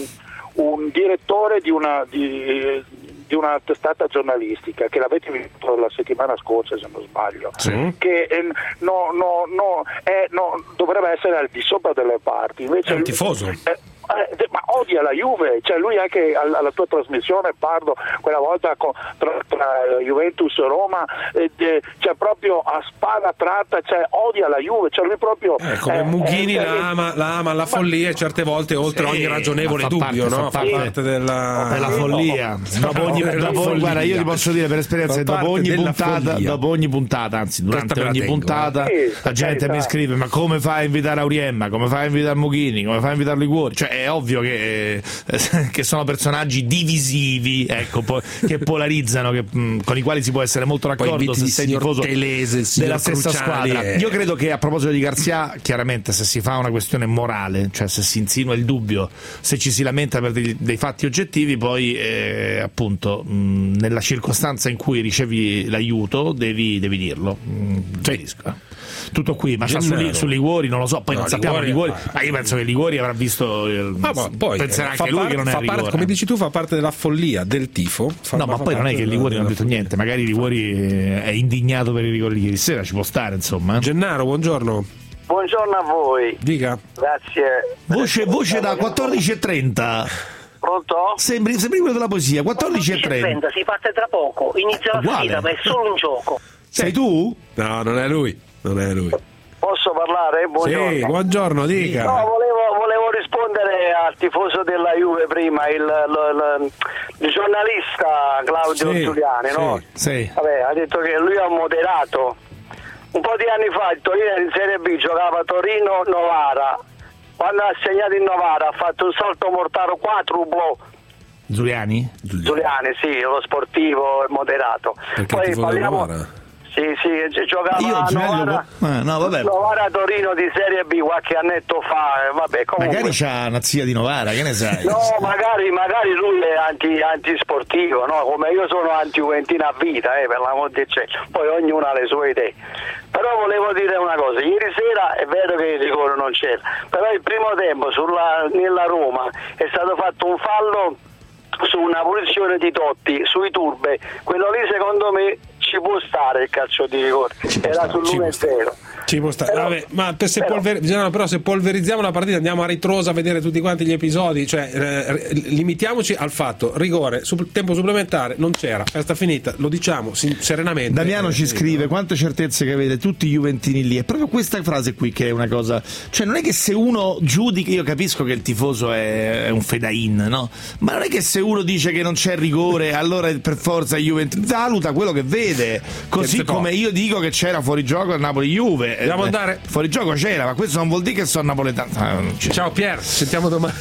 un direttore di una, di, di una testata giornalistica che l'avete visto la settimana scorsa, se non sbaglio, sì. che eh, no, no, no, è, no, dovrebbe essere al di sopra delle parti, invece è un tifoso. Eh, Eh, ma odia la Juve, cioè lui anche alla, alla tua trasmissione, Pardo, quella volta con, tra, tra Juventus e Roma, eh, eh, cioè proprio a spada tratta, cioè odia la Juve, cioè lui proprio eh, come eh, Mughini eh, la, ama, la ama alla follia e certe volte oltre sì, ogni ragionevole dubbio, parte, no? Fa Fa parte della, della follia. No, dopo ogni, no, dopo, follia. Guarda, io ti posso dire per esperienza, dopo ogni puntata, dopo ogni puntata, anzi durante ogni tengo, puntata, eh. la gente mi scrive: ma come fai a invitare Auriemma? Come fai a invitare Mughini? Come fai a invitare Liguori? Cioè è ovvio che che sono personaggi divisivi, ecco, po- che polarizzano, che, mh, con i quali si può essere molto d'accordo se sei tifoso Telese, della stessa Cruciali squadra. è... Io credo che a proposito di Garzia, chiaramente se si fa una questione morale, cioè se si insinua il dubbio, se ci si lamenta per dei, dei fatti oggettivi, poi eh, appunto mh, nella circostanza in cui ricevi l'aiuto devi, devi dirlo. Mh, capisco. Tutto qui, ma sta su, su Liguori non lo so, poi no, non sappiamo Liguori, Liguori, ma io penso che Liguori avrà visto il, ah, ma poi penserà anche lui parte, che non è fa parte, come dici tu, fa parte della follia del tifo. Fa, no, ma poi non è che Liguori non ha detto follia. niente, magari Liguori è indignato per i rigori di ieri sera, ci può stare, insomma. Gennaro, buongiorno. Buongiorno a voi. Dica. Grazie. Voce, voce da quattordici e trenta. Pronto? Sembri, sembri quello della poesia, quattordici e trenta. Si parte tra poco, inizia la sfida, ma è solo un gioco. Sei tu? No, non è lui, non è lui. Posso parlare? Buongiorno. Sì, buongiorno, dica. No, volevo, volevo rispondere al tifoso della Juve prima, il, il, il, il giornalista Claudio sì, Giuliani, no? Sì. Vabbè, ha detto che lui ha moderato. Un po' di anni fa il Torino in Serie B giocava Torino-Novara. Quando ha segnato in Novara ha fatto un salto mortale quadruplo. Giuliani? Giuliani, sì, lo sportivo e moderato. Perché poi parliamo... Novara? Sì, sì, giocava io, a Novara, lo... ah, no, vabbè. Novara Torino di Serie B qualche annetto fa, vabbè, comunque. Magari c'ha una zia di Novara, che ne sai? No, magari, magari lui è anti, antisportivo, no? Come io sono anti-juventino a vita, eh, per l'amor di cielo. Poi ognuno ha le sue idee. Però volevo dire una cosa, ieri sera è vero che il rigore non c'era, però il primo tempo sulla, nella Roma è stato fatto un fallo su una punizione di Totti, sui Turbe, quello lì secondo me ci può stare il calcio di rigore, era sull'uno e zero. Ci può stare. Però, vabbè, ma per se, però, polver- bisogna, però se polverizziamo la partita andiamo a ritroso a vedere tutti quanti gli episodi, cioè eh, limitiamoci al fatto rigore, sub- tempo supplementare non c'era, festa finita, lo diciamo sin- serenamente. Damiano eh, ci eh, scrive: no. Quante certezze che avete tutti i juventini lì. È proprio questa frase qui che è una cosa, cioè non è che se uno giudica, io capisco che il tifoso è, è un fedain, no? Ma non è che se uno dice che non c'è rigore allora per forza Juventus valuta quello che vede, così come io dico che c'era fuorigioco al Napoli-Juve. Dobbiamo andare. Fuori gioco c'era, ma questo non vuol dire che sono napoletano. Ah, ciao Pier, sentiamo domani.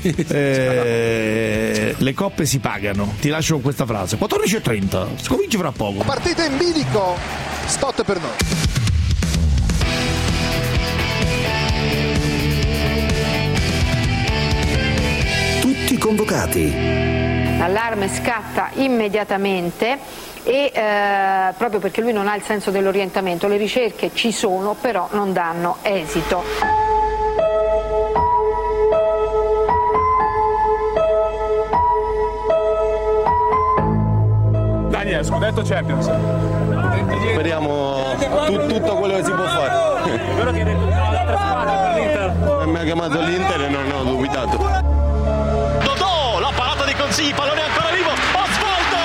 eh, le coppe si pagano. Ti lascio con questa frase. quattordici e trenta, scominci fra poco. Partita in bilico. Stott per noi. Tutti convocati. L'allarme scatta immediatamente e eh, proprio perché lui non ha il senso dell'orientamento. Le ricerche ci sono, però non danno esito. Daniele, scudetto Champions. Speriamo tu, tutto quello che si può fare. Quello che hai detto dall'altra squadra per l'Inter. Mi ha chiamato l'Inter e non ho dubitato. Dodò, la parata di Consigli, pallone ancora vivo. Osvaldo!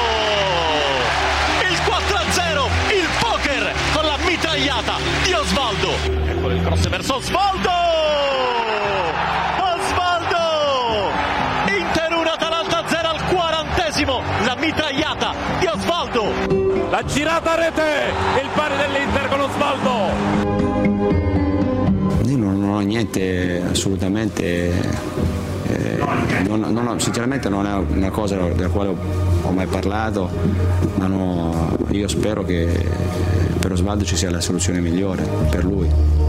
Il quattro a zero, il poker con la mitragliata di Osvaldo. Ecco il cross verso Osvaldo! Osvaldo! Inter uno, Atalanta zero al quarantesimo, la mitragliata di Osvaldo. La girata a rete, il pari dell'Inter con Osvaldo. Io non, non ho niente assolutamente, eh, non, non ho, sinceramente non è una cosa della quale ho mai parlato, ma no, io spero che per Osvaldo ci sia la soluzione migliore per lui.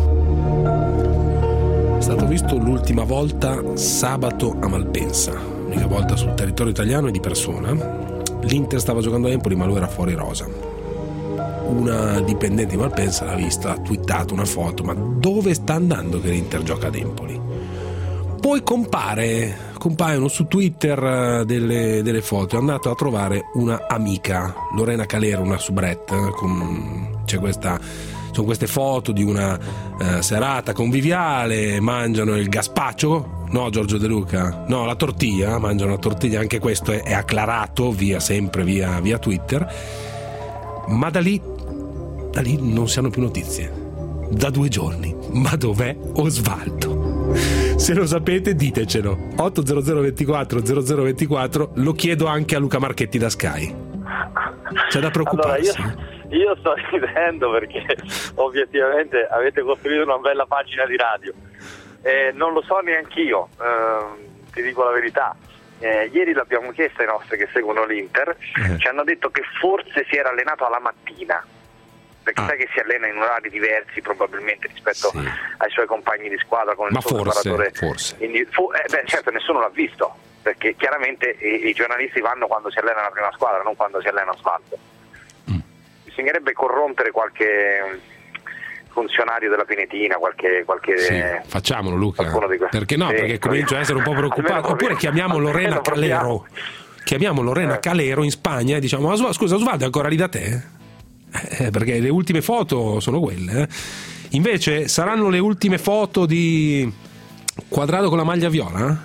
È stato visto l'ultima volta sabato a Malpensa, l'unica volta sul territorio italiano e di persona. L'Inter stava giocando a Empoli, ma lui era fuori rosa. Una dipendente di Malpensa l'ha vista, ha twittato una foto, ma dove sta andando che l'Inter gioca ad Empoli? Poi compare, compaiono su Twitter delle, delle foto, è andato a trovare una amica, Lorena Calero, una soubrette, con, c'è questa, sono queste foto di una eh, serata conviviale, mangiano il gazpacho, no Giorgio De Luca, no la tortiglia, mangiano la tortiglia, anche questo è, è acclarato via sempre via, via Twitter, ma da lì da lì non si hanno più notizie da due giorni. Ma dov'è Osvaldo? Se lo sapete ditecelo. otto zero zero ventiquattro zero zero ventiquattro, lo chiedo anche a Luca Marchetti da Sky. C'è da preoccuparsi. Allora, io, io sto ridendo perché obiettivamente avete costruito una bella pagina di radio. Eh, non lo so neanch'io, eh, ti dico la verità. Eh, ieri l'abbiamo chiesto ai nostri che seguono l'Inter, eh. ci hanno detto che forse si era allenato alla mattina, perché ah. sai che si allena in orari diversi probabilmente rispetto sì. ai suoi compagni di squadra con il Ma suo forse, preparatore. forse. Quindi, fu, eh, beh, certo nessuno l'ha visto, perché chiaramente i, i giornalisti vanno quando si allena la prima squadra, non quando si allena Osvaldo. Mm. Bisognerebbe corrompere qualche funzionario della Pinetina, qualche, qualche sì, facciamolo Luca, perché no, sì, perché comincio a essere un po' preoccupato. Oppure chiamiamo Lorena Calero, chiamiamo Lorena eh. Calero in Spagna e diciamo ah, scusa Osvaldo è ancora lì da te? Eh, perché le ultime foto sono quelle, eh. Invece saranno le ultime foto di Quadrado con la maglia viola?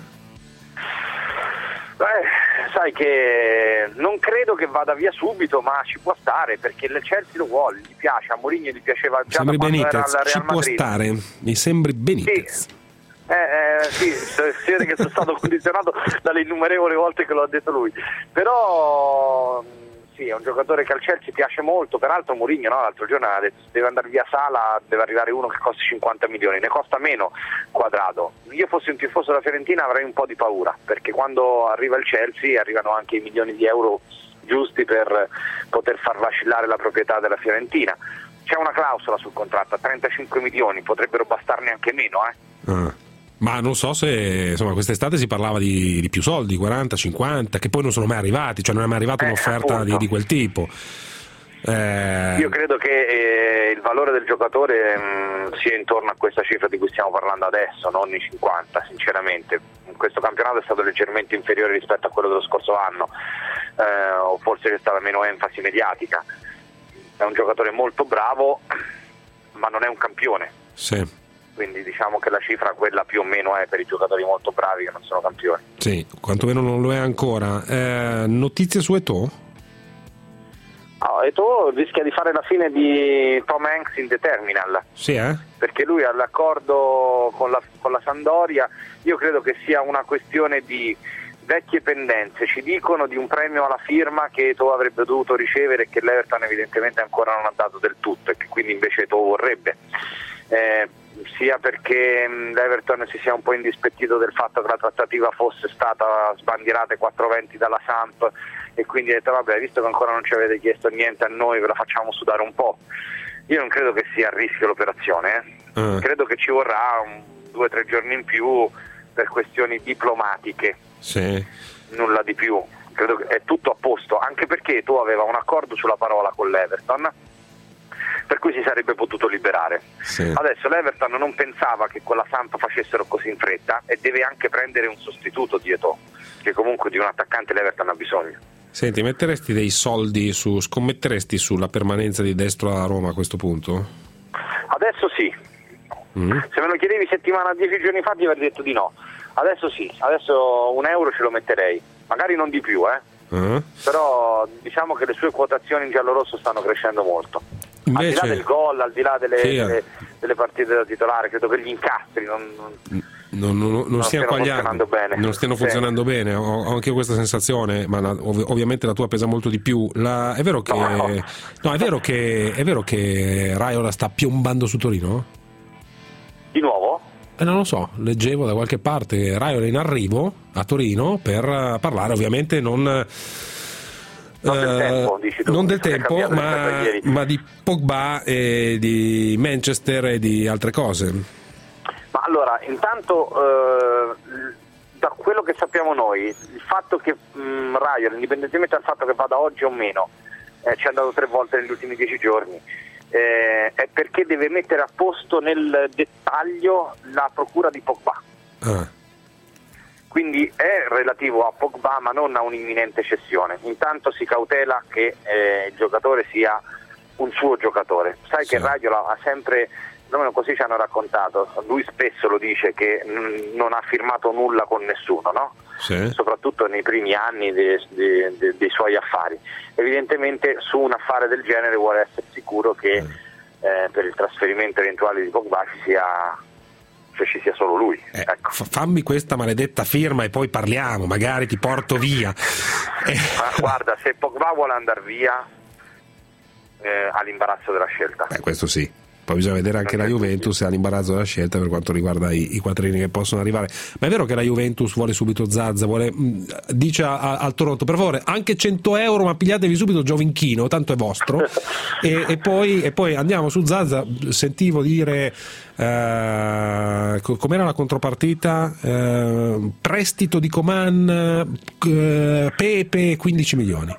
Beh, sai che non credo che vada via subito, ma ci può stare perché il Chelsea lo vuole, gli piace, a Mourinho gli piaceva già sembri da quando Benitez, era alla Real ci può Madrid. stare, mi sembri Benitez. Sì. Eh, eh, sì, si vede che sono stato condizionato dalle innumerevoli volte che lo ha detto lui, però sì, è un giocatore che al Chelsea piace molto. Peraltro Mourinho, no, l'altro giorno ha detto deve andare via Sala, deve arrivare uno che costa cinquanta milioni, ne costa meno Quadrado. Io fossi un tifoso della Fiorentina avrei un po' di paura, perché quando arriva il Chelsea arrivano anche i milioni di euro giusti per poter far vacillare la proprietà della Fiorentina. C'è una clausola sul contratto a trentacinque milioni, potrebbero bastarne anche meno, eh. Ah. Ma non so se insomma quest'estate si parlava di, di più soldi, quaranta, cinquanta, che poi non sono mai arrivati, cioè non è mai arrivata eh, un'offerta di, di quel tipo. Eh... Io credo che eh, il valore del giocatore mh, sia intorno a questa cifra di cui stiamo parlando adesso, non i cinquanta, sinceramente. Questo campionato è stato leggermente inferiore rispetto a quello dello scorso anno, eh, o forse c'è stata meno enfasi mediatica. È un giocatore molto bravo, ma non è un campione. Sì. Quindi diciamo che la cifra quella più o meno è per i giocatori molto bravi che non sono campioni. Sì, quantomeno non lo è ancora. Eh, notizie su Eto'o? Oh, Eto'o rischia di fare la fine di Tom Hanks in The Terminal. Sì, eh? Perché lui ha l'accordo con la, con la Sampdoria. Io credo che sia una questione di vecchie pendenze. Ci dicono di un premio alla firma che Eto'o avrebbe dovuto ricevere e che l'Everton evidentemente ancora non ha dato del tutto e che quindi invece Eto'o vorrebbe. Eh, sia perché l'Everton si sia un po' indispettito del fatto che la trattativa fosse stata sbandierata ai quattro venti dalla Samp e quindi ha detto vabbè, visto che ancora non ci avete chiesto niente a noi ve la facciamo sudare un po'. Io non credo che sia a rischio l'operazione, eh. uh. credo che ci vorrà un, due o tre giorni in più per questioni diplomatiche. Sì. nulla di più, credo che è tutto a posto, anche perché tu aveva un accordo sulla parola con l'Everton, per cui si sarebbe potuto liberare. Sì. Adesso l'Everton non pensava che con la Samp facessero così in fretta e deve anche prendere un sostituto dietro, che comunque di un attaccante l'Everton ha bisogno. Senti, metteresti dei soldi su, scommetteresti sulla permanenza di Destro a Roma a questo punto? Adesso sì. Mm. Se me lo chiedevi settimana dieci giorni fa ti avrei detto di no. Adesso sì, adesso un euro ce lo metterei, magari non di più, eh. Uh-huh. Però diciamo che le sue quotazioni in giallorosso stanno crescendo molto. Invece... Al di là del gol, al di là delle, sì, delle, delle partite da titolare, credo che gli incastri non, non... Non, non, non, non stiano funzionando bene. Non stiano sì. funzionando bene, ho, ho anche questa sensazione, ma la, ov- ovviamente la tua pesa molto di più. La, è vero che no, no. no, è vero che è vero che Raiola sta piombando su Torino? Di nuovo? Eh, non lo so, leggevo da qualche parte che Raiola è in arrivo a Torino per parlare, ovviamente non non del eh, tempo, dici tu, non del tempo ma, ma di Pogba e di Manchester e di altre cose. Ma allora, intanto eh, da quello che sappiamo noi, il fatto che mh, Raiola, indipendentemente dal fatto che vada oggi o meno, eh, ci è andato tre volte negli ultimi dieci giorni, eh, è perché deve mettere a posto nel dettaglio la procura di Pogba. Ah. Quindi è relativo a Pogba ma non a un'imminente cessione. Intanto si cautela che eh, il giocatore sia un suo giocatore. Sai sì. che Raiola ha sempre... Almeno così ci hanno raccontato, lui spesso lo dice che n- non ha firmato nulla con nessuno, no? Sì. Soprattutto nei primi anni de- de- de- dei suoi affari. Evidentemente su un affare del genere vuole essere sicuro che eh, per il trasferimento eventuale di Pogba ci sia, cioè ci sia solo lui. Eh, ecco. f- fammi questa maledetta firma e poi parliamo, magari ti porto via. Ma guarda, se Pogba vuole andare via eh, ha l'imbarazzo della scelta. Eh, questo sì. Poi bisogna vedere anche la Juventus se ha l'imbarazzo della scelta per quanto riguarda i, i quattrini che possono arrivare. Ma è vero che la Juventus vuole subito Zaza, vuole, dice a, al Toronto per favore anche cento euro ma pigliatevi subito Giovinchino, tanto è vostro. e, e, poi, e poi andiamo su Zaza. Sentivo dire eh, com'era la contropartita, eh, prestito di Coman, eh, Pepe quindici milioni.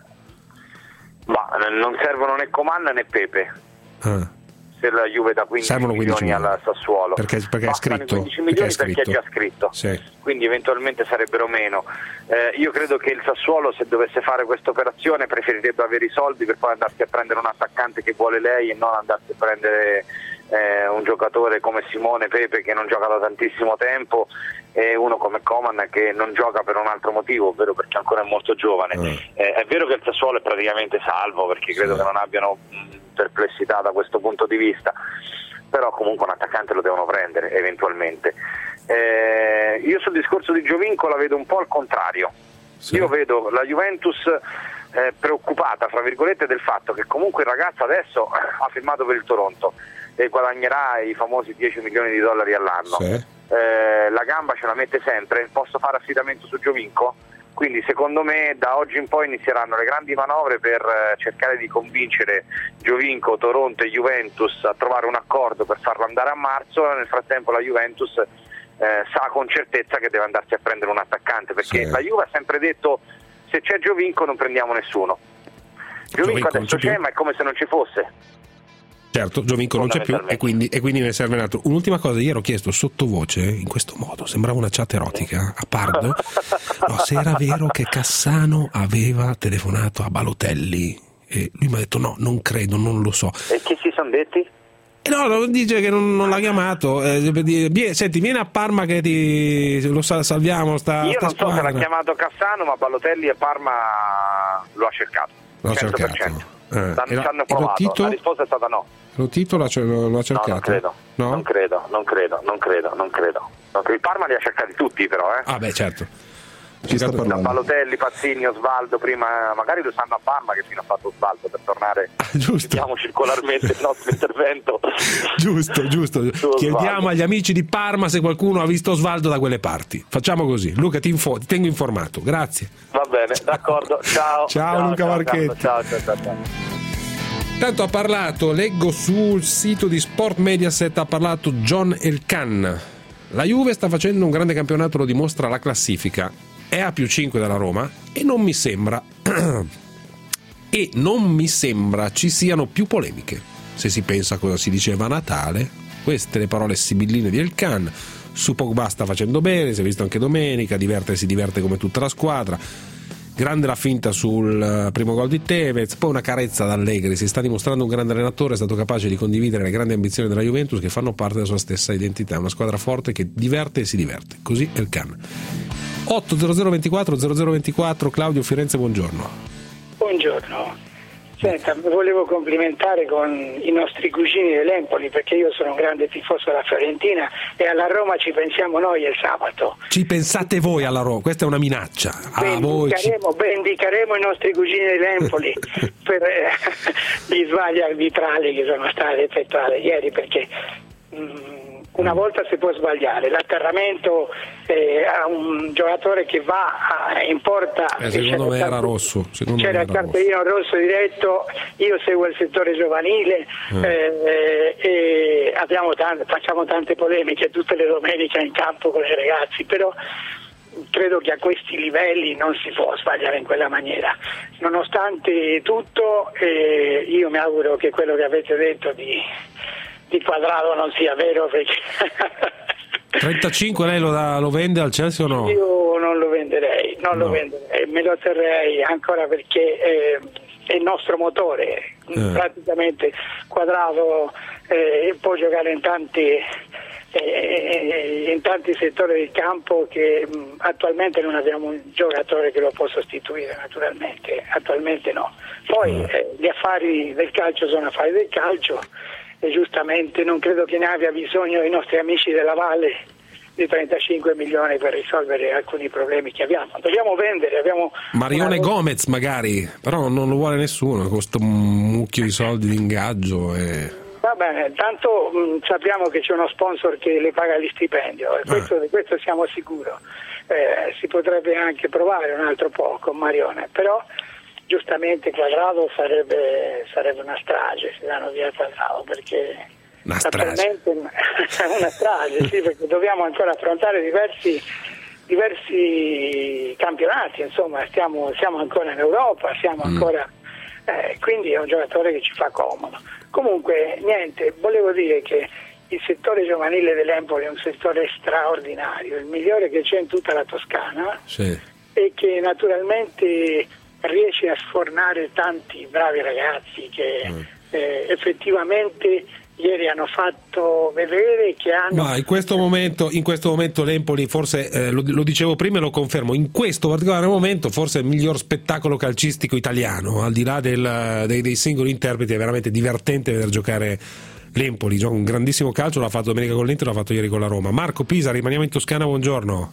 Ma non servono né Coman né Pepe. Ah. Se la Juve da quindici milioni al Sassuolo, perché, perché è scritto quindici milioni perché è, perché è già scritto, sì. Quindi eventualmente sarebbero meno. Eh, io credo che il Sassuolo, se dovesse fare questa operazione, preferirebbe avere i soldi per poi andarsi a prendere un attaccante che vuole lei e non andarsi a prendere eh, un giocatore come Simone Pepe che non gioca da tantissimo tempo e uno come Coman che non gioca per un altro motivo, ovvero perché ancora è molto giovane. Mm. Eh, è vero che il Sassuolo è praticamente salvo perché credo sì. che non abbiano perplessità da questo punto di vista, però comunque un attaccante lo devono prendere eventualmente. Eh, io sul discorso di Giovinco la vedo un po' al contrario. Sì. Io vedo la Juventus eh, preoccupata fra virgolette del fatto che comunque il ragazzo adesso ha firmato per il Toronto e guadagnerà i famosi dieci milioni di dollari all'anno. Sì. Eh, la gamba ce la mette sempre. Posso fare affidamento su Giovinco? Quindi secondo me da oggi in poi inizieranno le grandi manovre per eh, cercare di convincere Giovinco, Toronto e Juventus a trovare un accordo per farlo andare a marzo. Nel frattempo la Juventus eh, sa con certezza che deve andarsi a prendere un attaccante, perché sì. la Juve ha sempre detto se c'è Giovinco non prendiamo nessuno. Giovinco, Giovinco adesso c'è, c'è ma è come se non ci fosse. Certo, Giovinco non c'è più e quindi, e quindi ne serve un altro. Un'ultima cosa, ieri ho chiesto sottovoce, in questo modo, sembrava una chat erotica, a Pardo, no, se era vero che Cassano aveva telefonato a Balotelli e lui mi ha detto no, non credo, non lo so. E chi si sono detti? Eh no, no, dice che non, non l'ha chiamato, eh, vieni, senti, vieni a Parma che ti lo salviamo sta, Io sta non squadra. so se l'ha chiamato Cassano, ma Balotelli e Parma lo ha cercato. L'ha cercato. Eh, L'hanno, hanno provato, la risposta è stata no. Lo titolo lo ha cercato? No, non credo, no? non credo, non credo, non credo, non credo. Il Parma li ha cercati tutti però, eh. Ah beh, certo. Ci sta da Balotelli, Pazzini, Osvaldo, prima magari lo sanno a Parma che fino ha fatto Osvaldo per tornare. Ah, giusto. Chiediamo circolarmente il nostro intervento. Giusto, giusto. Chiediamo agli amici di Parma se qualcuno ha visto Osvaldo da quelle parti. Facciamo così. Luca, ti, info- ti tengo informato. Grazie. Va bene, d'accordo. Ciao. Ciao, ciao Luca ciao, Marchetti. Ciao, ciao, ciao, ciao. Tanto ha parlato, leggo sul sito di Sport Mediaset, ha parlato John Elkann. La Juve sta facendo un grande campionato, lo dimostra la classifica. è a più cinque dalla Roma e non mi sembra e non mi sembra ci siano più polemiche. Se si pensa a cosa si diceva a Natale, queste le parole sibilline di Elkan. Su Pogba sta facendo bene, si è visto anche domenica, diverte e si diverte come tutta la squadra. Grande la finta sul primo gol di Tevez, poi una carezza ad Allegri, si sta dimostrando un grande allenatore, è stato capace di condividere le grandi ambizioni della Juventus che fanno parte della sua stessa identità, una squadra forte che diverte e si diverte. Così è il Can. otto zero zero ventiquattro zero zero ventiquattro, Claudio Firenze, buongiorno. Buongiorno. Senta, volevo complimentare con i nostri cugini dell'Empoli, perché io sono un grande tifoso della Fiorentina e alla Roma ci pensiamo noi il sabato. Ci pensate voi alla Roma, questa è una minaccia. Ah, voi ci... Vendicheremo i nostri cugini dell'Empoli per eh, gli sbagli arbitrali che sono stati effettuati ieri, perché mh, una volta si può sbagliare, l'atterramento eh, a un giocatore che va a, in porta, eh, secondo me era rosso, secondo c'era me il era cartellino rosso. rosso diretto. Io seguo il settore giovanile eh. Eh, e abbiamo tante, facciamo tante polemiche tutte le domeniche in campo con i ragazzi, però credo che a questi livelli non si può sbagliare in quella maniera. Nonostante tutto, eh, io mi auguro che quello che avete detto di di Quadrado non sia vero, perché trentacinque lei lo, da, lo vende al Chelsea o no? Io non lo venderei, non no. lo venderei, me lo terrei ancora perché eh, è il nostro motore, eh. praticamente Quadrado eh, può giocare in tanti eh, in tanti settori del campo che mh, attualmente non abbiamo un giocatore che lo può sostituire, naturalmente, attualmente no. Poi eh, gli affari del calcio sono affari del calcio e giustamente non credo che ne abbia bisogno i nostri amici della Valle di trentacinque milioni per risolvere alcuni problemi che abbiamo. Dobbiamo vendere, abbiamo Marione una... Gomez magari, però non lo vuole nessuno, costa un mucchio di soldi di ingaggio e... Va bene, tanto mh, sappiamo che c'è uno sponsor che le paga gli stipendio e questo, ah. di questo siamo sicuri. Eh, si potrebbe anche provare un altro po' con Marione, però giustamente Quadrado sarebbe, sarebbe una strage se danno via Quadrado, perché una strage una strage sì, perché dobbiamo ancora affrontare diversi diversi campionati, insomma stiamo, siamo ancora in Europa, siamo mm. ancora eh, quindi è un giocatore che ci fa comodo. Comunque niente, volevo dire che il settore giovanile dell'Empoli è un settore straordinario, il migliore che c'è in tutta la Toscana, sì. e che naturalmente riesce a sfornare tanti bravi ragazzi che mm. eh, effettivamente ieri hanno fatto vedere che hanno... Ma in questo momento, in questo momento l'Empoli forse, eh, lo, lo dicevo prima e lo confermo, in questo particolare momento forse è il miglior spettacolo calcistico italiano, al di là del, dei, dei singoli interpreti. È veramente divertente vedere giocare l'Empoli, gioca un grandissimo calcio, l'ha fatto domenica con l'Inter, l'ha fatto ieri con la Roma. Marco Pisa, rimaniamo in Toscana, buongiorno.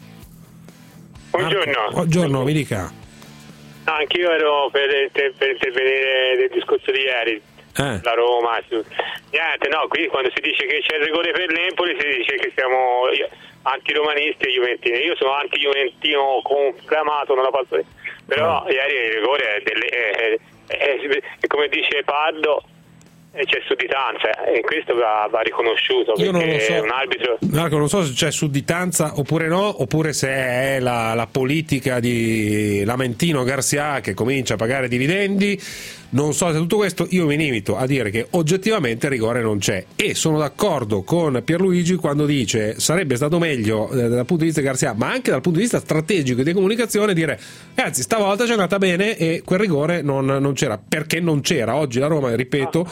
Buongiorno. Marco, buongiorno, mi dica. No, anch'io ero per, per intervenire del discorso di ieri, eh. la Roma. Su... Niente, no, qui quando si dice che c'è il rigore per l'Empoli si dice che siamo antiromanisti e juventini. Io sono anti-juventino conclamato, non la posso dire. Però no. Ieri il rigore è, delle, è, è, è, è come dice Pardo, c'è sudditanza e questo va, va riconosciuto. Io non lo so, un arbitro... Marco, non so se c'è sudditanza oppure no, oppure se è la, la politica di Lamentino Garcia che comincia a pagare dividendi. Non so se tutto questo, io mi limito a dire che oggettivamente rigore non c'è, e sono d'accordo con Pierluigi quando dice sarebbe stato meglio eh, dal punto di vista di Garcia, ma anche dal punto di vista strategico e di comunicazione, dire ragazzi stavolta c'è andata bene e quel rigore non, non c'era, perché non c'era. Oggi la Roma, ripeto,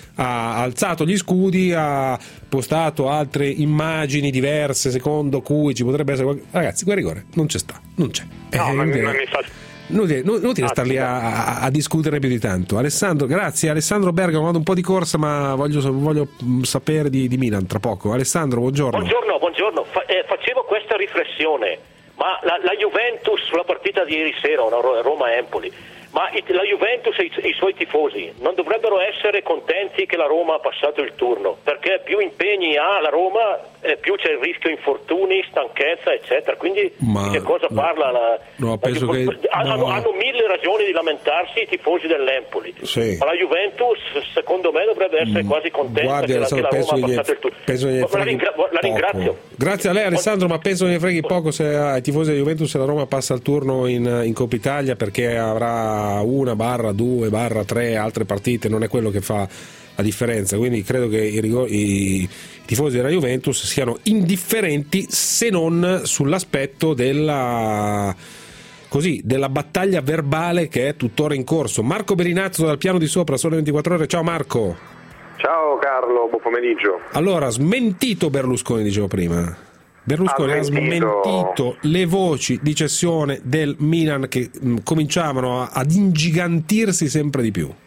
ha alzato gli scudi, ha postato altre immagini diverse secondo cui ci potrebbe essere qualche... ragazzi quel rigore non c'è sta, non c'è. No, eh, ma inutile, non mi fa... inutile, inutile ah, star lì a, a, a discutere più di tanto. Alessandro, grazie. Alessandro Bergamo, vado un po' di corsa ma voglio, voglio sapere di, di Milan tra poco. Alessandro, buongiorno. Buongiorno, buongiorno. Fa, eh, facevo questa riflessione, ma la, la Juventus sulla partita di ieri sera, Roma-Empoli, ma la Juventus e i, i suoi tifosi non dovrebbero essere contenti che la Roma ha passato il turno, perché più impegni ha la Roma eh, più c'è il rischio infortuni, stanchezza eccetera, quindi ma di che cosa no, parla la, no, la penso che, hanno, no. hanno mille ragioni di lamentarsi i tifosi dell'Empoli. Sì. Ma la Juventus secondo me dovrebbe essere quasi contenta Guardi, che, la, che la Roma ha gli, passato il turno. penso gli la, freghi ringra- la ringrazio. Grazie a lei Alessandro, ma penso che ne freghi poco se ai tifosi della Juventus se la Roma passa il turno in, in Coppa Italia, perché avrà una barra due barra tre altre partite, non è quello che fa la differenza, quindi credo che i, rigor- i, i tifosi della Juventus siano indifferenti, se non sull'aspetto della così della battaglia verbale che è tuttora in corso. Marco Berinazzo dal piano di sopra, Sole ventiquattro Ore. Ciao Marco. Ciao Carlo, buon pomeriggio. Allora, smentito Berlusconi, dicevo prima. Berlusconi ha smentito. ha smentito le voci di cessione del Milan che mh, cominciavano a, ad ingigantirsi sempre di più.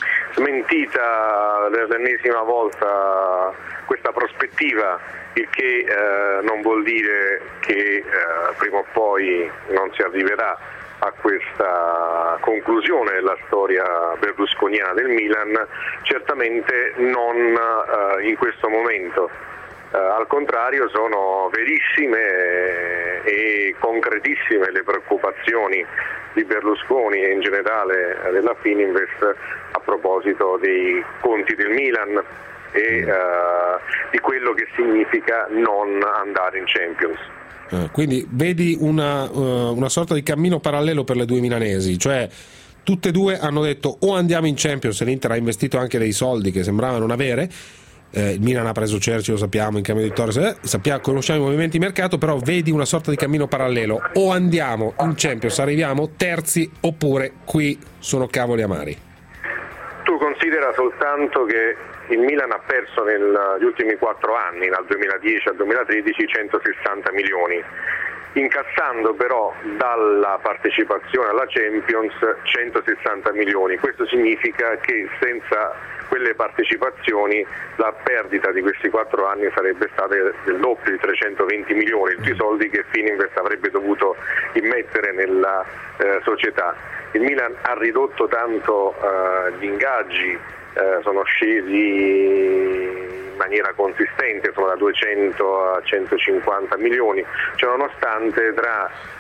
Smentita l'ennesima volta questa prospettiva, il che eh, non vuol dire che eh, prima o poi non si arriverà a questa conclusione della storia berlusconiana del Milan, certamente non eh, in questo momento. Uh, al contrario, sono verissime e concretissime le preoccupazioni di Berlusconi e in generale della Fininvest a proposito dei conti del Milan e uh, di quello che significa non andare in Champions. Uh, quindi vedi una, uh, una sorta di cammino parallelo per le due milanesi, cioè tutte e due hanno detto o andiamo in Champions, e l'Inter ha investito anche dei soldi che sembrava non avere. Eh, il Milan ha preso Cerci, lo sappiamo, in cambio di Torres, eh, sappiamo, conosciamo i movimenti di mercato, però vedi una sorta di cammino parallelo: o andiamo in Champions, arriviamo terzi, oppure qui sono cavoli amari. Tu considera soltanto che il Milan ha perso negli ultimi quattro anni, dal duemiladieci al duemilatredici, centosessanta milioni, incassando però dalla partecipazione alla Champions centosessanta milioni. Questo significa che senza quelle partecipazioni la perdita di questi quattro anni sarebbe stata del doppio, di trecentoventi milioni, tutti i soldi che Fininvest avrebbe dovuto immettere nella eh, società. Il Milan ha ridotto tanto eh, gli ingaggi, eh, sono scesi in maniera consistente, sono da duecento a centocinquanta milioni, cioè nonostante tra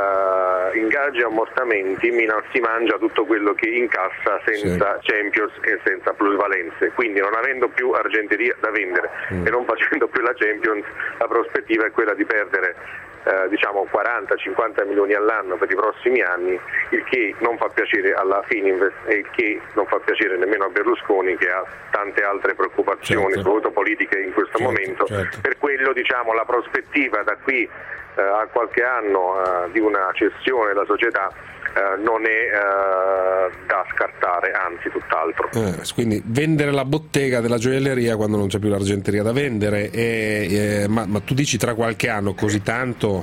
Uh, ingaggi e ammortamenti Milan si mangia tutto quello che incassa senza sì. Champions e senza plusvalenze, quindi non avendo più argenteria da vendere mm. e non facendo più la Champions, la prospettiva è quella di perdere uh, diciamo quaranta cinquanta milioni all'anno per i prossimi anni, il che non fa piacere alla Fininvest e il che non fa piacere nemmeno a Berlusconi, che ha tante altre preoccupazioni, certo. soprattutto politiche in questo certo, momento, certo. Per quello diciamo la prospettiva da qui a qualche anno uh, di una cessione della società uh, non è uh, da scartare, anzi tutt'altro. Eh, quindi vendere la bottega della gioielleria quando non c'è più l'argenteria da vendere, e, e, ma, ma tu dici tra qualche anno, così tanto?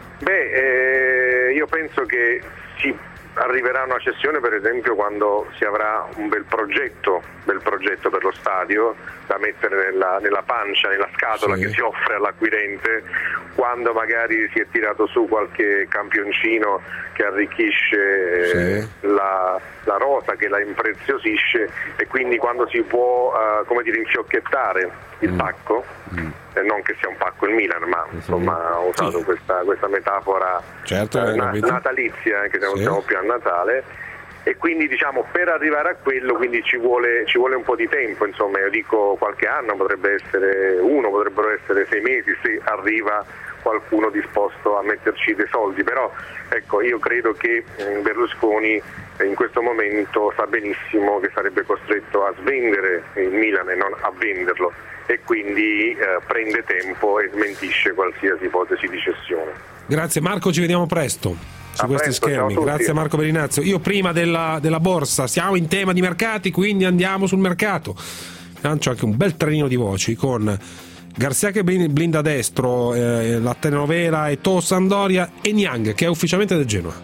Beh, eh, io penso che si arriverà una cessione per esempio quando si avrà un bel progetto, bel progetto per lo stadio da mettere nella, nella pancia, nella scatola sì. che si offre all'acquirente, quando magari si è tirato su qualche campioncino che arricchisce sì. la, la rosa, che la impreziosisce, e quindi quando si può uh, come dire infiocchettare il mm. pacco, mm. Eh, non che sia un pacco il Milan, ma insomma ho usato sì. questa, questa metafora certo, eh, na- natalizia, anche se non sì. siamo più a Natale, e quindi diciamo per arrivare a quello quindi ci vuole, ci vuole un po' di tempo, insomma io dico qualche anno, potrebbe essere uno, potrebbero essere sei mesi se arriva qualcuno disposto a metterci dei soldi, però ecco io credo che Berlusconi in questo momento sa benissimo che sarebbe costretto a svendere il Milan e non a venderlo, e quindi eh, prende tempo e smentisce qualsiasi ipotesi di cessione. Grazie Marco, ci vediamo presto su a questi presto, schermi. Grazie Marco Berinazzo. Io prima della, della borsa, siamo in tema di mercati, quindi andiamo sul mercato. Lancio anche un bel trenino di voci con Garcia che blinda destro, eh, la telenovela e To Sampdoria, e Niang che è ufficialmente del Genoa.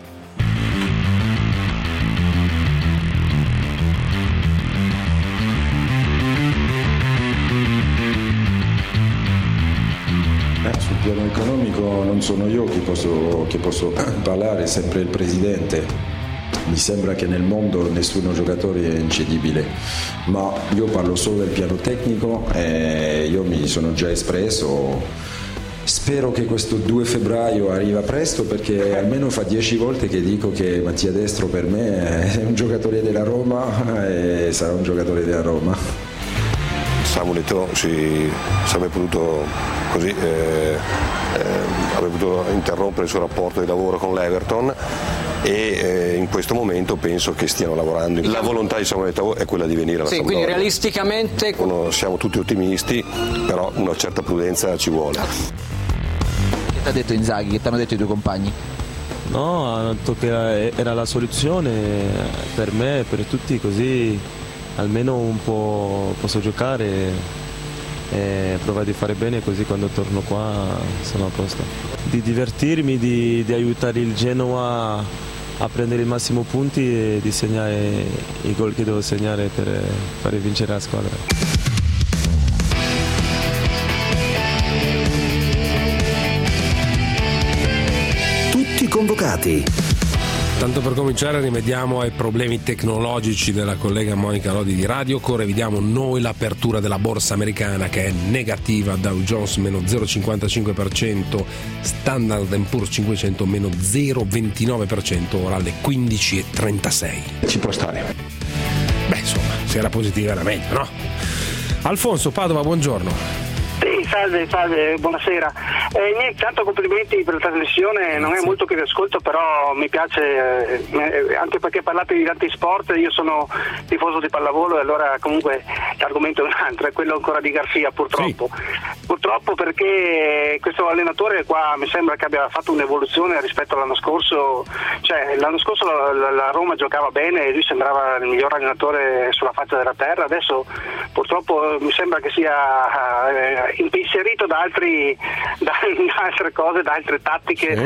Sul piano economico non sono io che posso, che posso parlare, è sempre il presidente. Mi sembra che nel mondo nessuno giocatore è incedibile, ma io parlo solo del piano tecnico e io mi sono già espresso. spero che questo due febbraio arriva presto, perché almeno fa dieci volte che dico che Mattia Destro per me è un giocatore della Roma e sarà un giocatore della Roma. Samuel Eto'o si sarebbe potuto così eh, eh, avrebbe potuto interrompere il suo rapporto di lavoro con l'Everton e eh, in questo momento penso che stiano lavorando. La volontà di Samuel Eto'o è quella di venire alla sì, Sampdoria. Quindi realisticamente Uno, siamo tutti ottimisti, però una certa prudenza ci vuole. Che ti ha detto Inzaghi? Che ti hanno detto i tuoi compagni? No, hanno detto che era la soluzione per me e per tutti, così almeno un po' posso giocare e provare di fare bene, così quando torno qua sono a posto. Di divertirmi, di, di aiutare il Genoa a prendere il massimo punti e di segnare i gol che devo segnare per fare vincere la squadra. Tutti convocati. Tanto per cominciare rimediamo ai problemi tecnologici della collega Monica Lodi di Radiocore, vediamo noi l'apertura della borsa americana che è negativa, Dow Jones meno zero virgola cinquantacinque per cento, Standard and Poor's cinquecento meno zero virgola ventinove per cento, ora alle quindici e trentasei. Ci può stare. Beh, insomma, se era positiva era meglio, no? Alfonso Padova, buongiorno. Sì, salve, salve, buonasera. Eh, niente, tanto complimenti per la trasmissione, non è molto che vi ascolto, però mi piace, eh, anche perché parlate di tanti sport, io sono tifoso di pallavolo e allora comunque l'argomento è un altro, è quello ancora di Garcia, purtroppo. Sì. Purtroppo perché questo allenatore qua mi sembra che abbia fatto un'evoluzione rispetto all'anno scorso, cioè l'anno scorso la, la, la Roma giocava bene e lui sembrava il miglior allenatore sulla faccia della terra, adesso purtroppo mi sembra che sia eh, impensierito da altri da, da altre cose, da altre tattiche.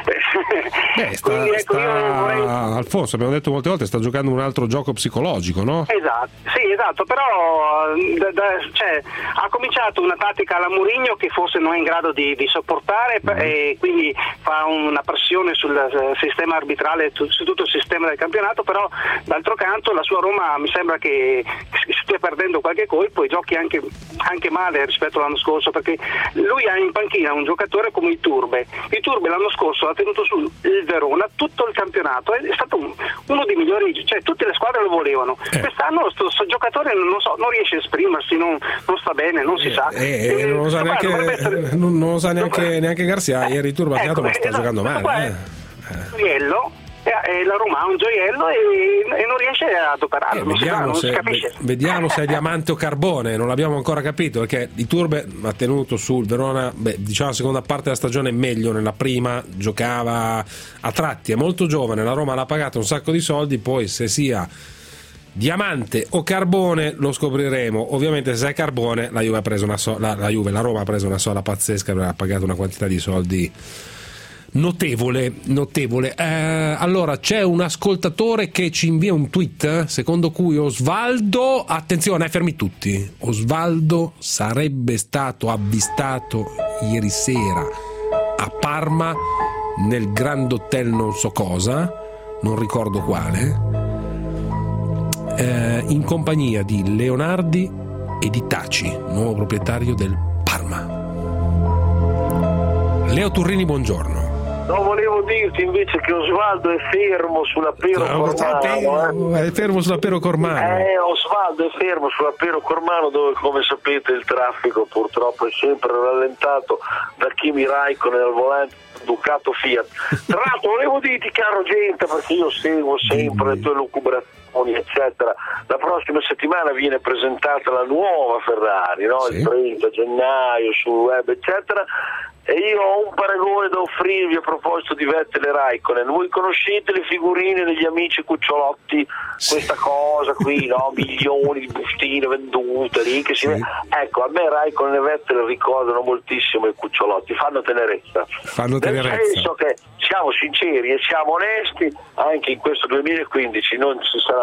Sì. Beh, sta, Quindi, ecco, sta... io vorrei... Alfonso, abbiamo detto molte volte, sta giocando un altro gioco psicologico, no? Esatto, sì, esatto, però da, da, cioè, ha cominciato una tattica alla Mourinho che forse non è in grado di, di sopportare mm. e quindi fa una pressione sul sistema arbitrale, su tutto il sistema del campionato, però d'altro canto la sua Roma mi sembra che stia perdendo qualche colpo e giochi anche, anche male rispetto all'anno scorso, perché lui ha in panchina un giocatore come Iturbe. Iturbe l'anno scorso ha tenuto su il Verona tutto il campionato, è stato un, uno dei migliori, cioè tutte le squadre lo volevano. Eh. Quest'anno questo giocatore non, so, non riesce a esprimersi, non, non sta bene, non si eh, sa. Eh, eh, non lo sa neanche, essere... non, non lo sa neanche, neanche Garcia. Ieri Iturbe ha ecco, ma sta esatto, giocando male. Eh. Gioiello, eh, la Roma ha un gioiello e, e non riesce ad operarlo. Eh, vediamo, non se, si capisce. vediamo se è diamante o carbone, non l'abbiamo ancora capito, perché Iturbe ha tenuto sul Verona, beh, diciamo la seconda parte della stagione meglio, nella prima giocava a tratti, è molto giovane, la Roma l'ha pagato un sacco di soldi, poi se sia diamante o carbone lo scopriremo. Ovviamente se è carbone la Juve ha preso una so- la, la Juve, la Roma ha preso una sola pazzesca, ha pagato una quantità di soldi notevole, notevole. Eh, allora c'è un ascoltatore che ci invia un tweet secondo cui Osvaldo, attenzione, fermi tutti, Osvaldo sarebbe stato avvistato ieri sera a Parma nel Grand Hotel non so cosa, non ricordo quale, Eh, in compagnia di Leonardi e di Taci, nuovo proprietario del Parma. Leo Turrini, buongiorno. No, volevo dirti invece che Osvaldo è fermo sulla Pero no, Cormano. Eh. È fermo sulla Pero Cormano. Eh, Osvaldo è fermo sulla Pero Cormano, dove come sapete il traffico purtroppo è sempre rallentato da Kimi Raikkonen al volante Ducato Fiat. Tra l'altro volevo dirti, caro gente, perché io seguo sempre le tue lucubrazioni eccetera, la prossima settimana viene presentata la nuova Ferrari, no? Sì. Il trenta gennaio sul web eccetera, e io ho un paragone da offrirvi a proposito di Vettel e Raikkonen. Voi conoscete le figurine degli amici cucciolotti, sì. Questa cosa qui, no? Milioni di bustine vendute lì che si... sì. Ecco, a me Raikkonen e Vettel ricordano moltissimo i cucciolotti, fanno tenerezza, fanno tenerezza. Nel senso che siamo sinceri e siamo onesti, anche in questo duemilaquindici non ci sarà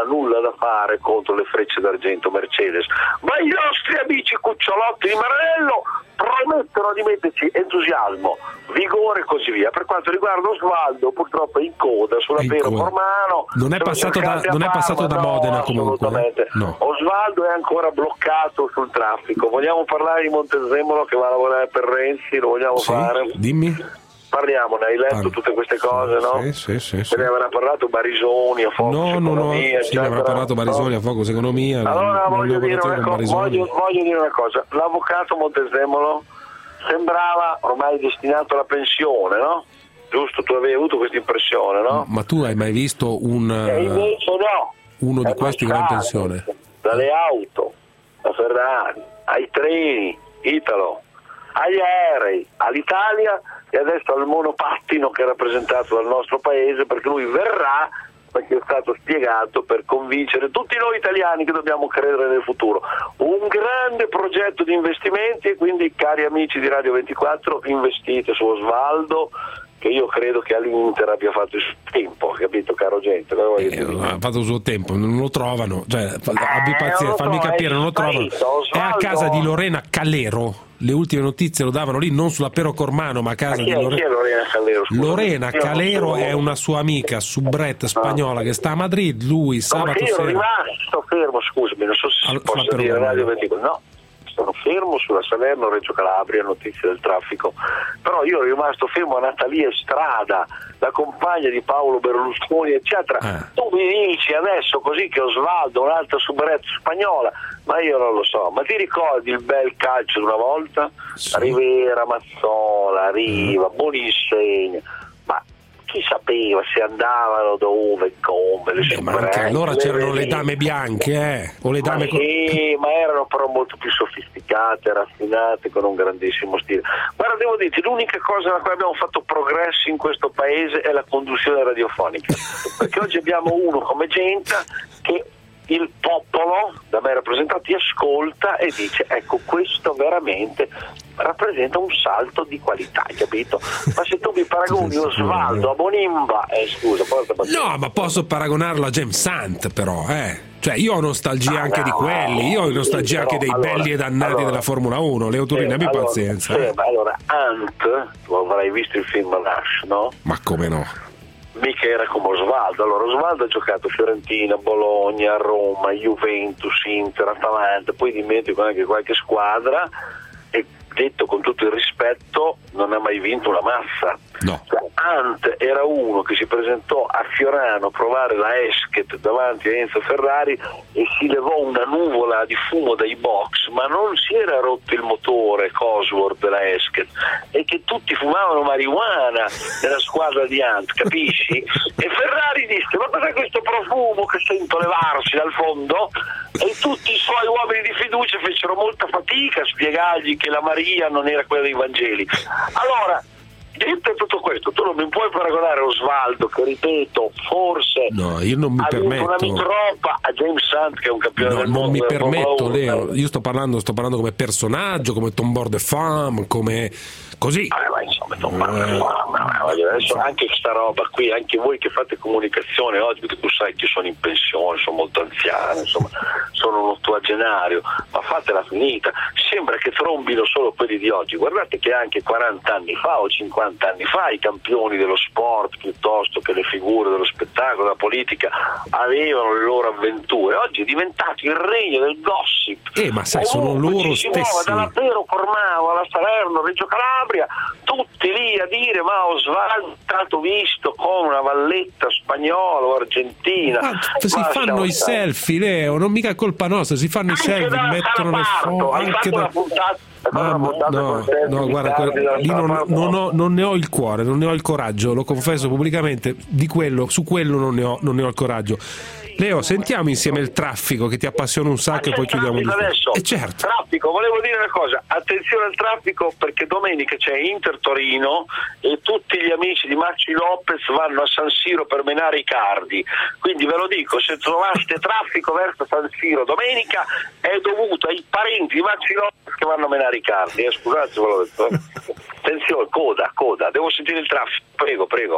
ha nulla da fare contro le frecce d'argento Mercedes, ma i nostri amici cucciolotti di Maranello promettono di metterci entusiasmo, vigore e così via. Per quanto riguarda Osvaldo, purtroppo è in coda sulla Pero Cormano. Non è passato da, non è passato da Modena, no, comunque. Assolutamente. No. Osvaldo è ancora bloccato sul traffico. Vogliamo parlare di Montezemolo che va a lavorare per Renzi? Lo vogliamo Sì, fare? Dimmi. Parliamone, hai letto Parlo. tutte queste cose, no? Sì, sì, sì, sì. Se ne avrà parlato Barisoni a Focus No, no, no, Economia, sì, ne avrà parlato Barisoni no? a Focus Economia. Allora non voglio ne ho dire, parlato una con cosa, Barisoni. voglio, voglio dire una cosa, l'avvocato Montezemolo sembrava ormai destinato alla pensione, no? Giusto, tu avevi avuto questa impressione, no? Ma tu hai mai visto un E invece no. uno di È questi che va in passato pensione? dalle auto, da Ferrari, ai treni, Italo, agli aerei, all'Italia e adesso al monopattino che è rappresentato dal nostro paese, perché lui verrà, perché è stato spiegato, per convincere tutti noi italiani che dobbiamo credere nel futuro. Un grande progetto di investimenti e quindi, cari amici di Radio ventiquattro, investite su Osvaldo, che io credo che all'Inter abbia fatto il suo tempo, capito, caro gente? Eh, ha fatto il suo tempo, non lo trovano, cioè, abbi pazienza, fammi capire, non lo trovano. È a casa di Lorena Calero. Le ultime notizie lo davano lì, non sulla Pero Cormano, ma a casa Ma chi di è, Lorena. chi è Lorena Calero? Scusa, Lorena io non Calero so. è una sua amica soubrette spagnola che sta a Madrid. Lui No, sabato perché io ero sera. rimasto fermo, scusami, non so se Allora, si posso sulla dire Pero Radio Cormano. ventiquattro, no, sono fermo sulla Salerno-Reggio Calabria, notizie del traffico, però io ero rimasto fermo a Natalia Strada, la compagna di Paolo Berlusconi, eccetera. Eh. Tu mi dici adesso così che Osvaldo, un'altra soubrette spagnola, ma io non lo so, ma ti ricordi il bel calcio di una volta? Sì. Rivera, Mazzola, Riva, mm. Boninsegna, ma chi sapeva se andavano dove, come, le Eh, ma anche allora c'erano le dame bianche, eh? O le dame ma con... sì, ma erano però molto più sofisticate, raffinate, con un grandissimo stile. Guarda, devo dirti, l'unica cosa nella quale abbiamo fatto progressi in questo paese è la conduzione radiofonica, perché oggi abbiamo uno come Genta che il popolo, da me rappresentato, ti ascolta e dice: ecco, questo veramente rappresenta un salto di qualità, capito? Ma se tu mi paragoni Osvaldo a Bonimba, eh scusa, porta No, ma posso paragonarlo a James Hunt, però, eh. Cioè, io ho nostalgia Ah, anche no, di quelli, io ho nostalgia sì, anche però, dei allora, belli e dannati allora, della Formula uno. Leo Turini, sì, abbi allora, pazienza. sì, eh. ma allora, Hunt, tu avrai visto il film Rush, no? Ma come no? Mica era come Osvaldo. Allora, Osvaldo ha giocato Fiorentina, Bologna, Roma, Juventus, Inter, Atalanta, poi dimentico anche qualche squadra e, detto con tutto il rispetto, non ha mai vinto una massa. No. Hunt era uno che si presentò a Fiorano a provare la Esket davanti a Enzo Ferrari e si levò una nuvola di fumo dai box, ma non si era rotto il motore Cosworth della Esket, e che tutti fumavano marijuana nella squadra di Hunt, capisci? E Ferrari disse: ma cos'è questo profumo che sento levarsi dal fondo? E tutti i suoi uomini di fiducia fecero molta fatica a spiegargli che la Maria non era quella dei Vangeli. Allora, detto tutto questo, tu non mi puoi paragonare Osvaldo, che ripeto, forse No, io non mi ha vinto una permetto. mitroppa, a James Hunt, che è un campione No, del non mondo mi della Formula permetto, uno. Leo. Io sto parlando, sto parlando come personaggio, come tombeur de femme, come così. Ah, ma insomma, tombeur de femme, ma adesso anche questa roba qui, anche voi che fate comunicazione oggi, perché tu sai che sono in pensione, sono molto anziano, insomma, sono un ottuagenario, ma fatela finita. Sembra che trombino solo quelli di oggi. Guardate che anche quaranta anni fa o cinquanta anni fa i campioni dello sport, piuttosto che le figure dello spettacolo, della politica, avevano le loro avventure. Oggi è diventato il regno del gossip. Eh, ma sai, sono loro si muove stessi. dalla Pero Cormano alla Salerno, Reggio Calabria, tutti lì a dire: ma Osvaldo è stato visto con una valletta spagnola o argentina. Ma si Ma fanno i stavo- selfie, Leo, non mica colpa nostra, si fanno i Anche selfie, dalla mettono le Salaparto, foto hai anche fatto da... una puntata- hai fatto una Mamma, puntata no, con te, no, di guarda, tardi que- dalla lì non, Salaparto? non ho, non ne ho il cuore, non ne ho il coraggio, lo confesso pubblicamente, di quello, su quello non ne ho, non ne ho il coraggio. Leo, sentiamo insieme il traffico che ti appassiona un sacco e poi chiudiamo di Traffico adesso. Eh certo. Traffico, volevo dire una cosa, attenzione al traffico, perché domenica c'è Inter Torino e tutti gli amici di Maxi Lopez vanno a San Siro per menare i cardi, quindi ve lo dico, se trovaste traffico verso San Siro domenica è dovuto ai parenti di Maxi Lopez che vanno a menare i cardi, eh, scusate se ve l'ho detto. eh. Attenzione, coda, coda, devo sentire il traffico, prego, prego.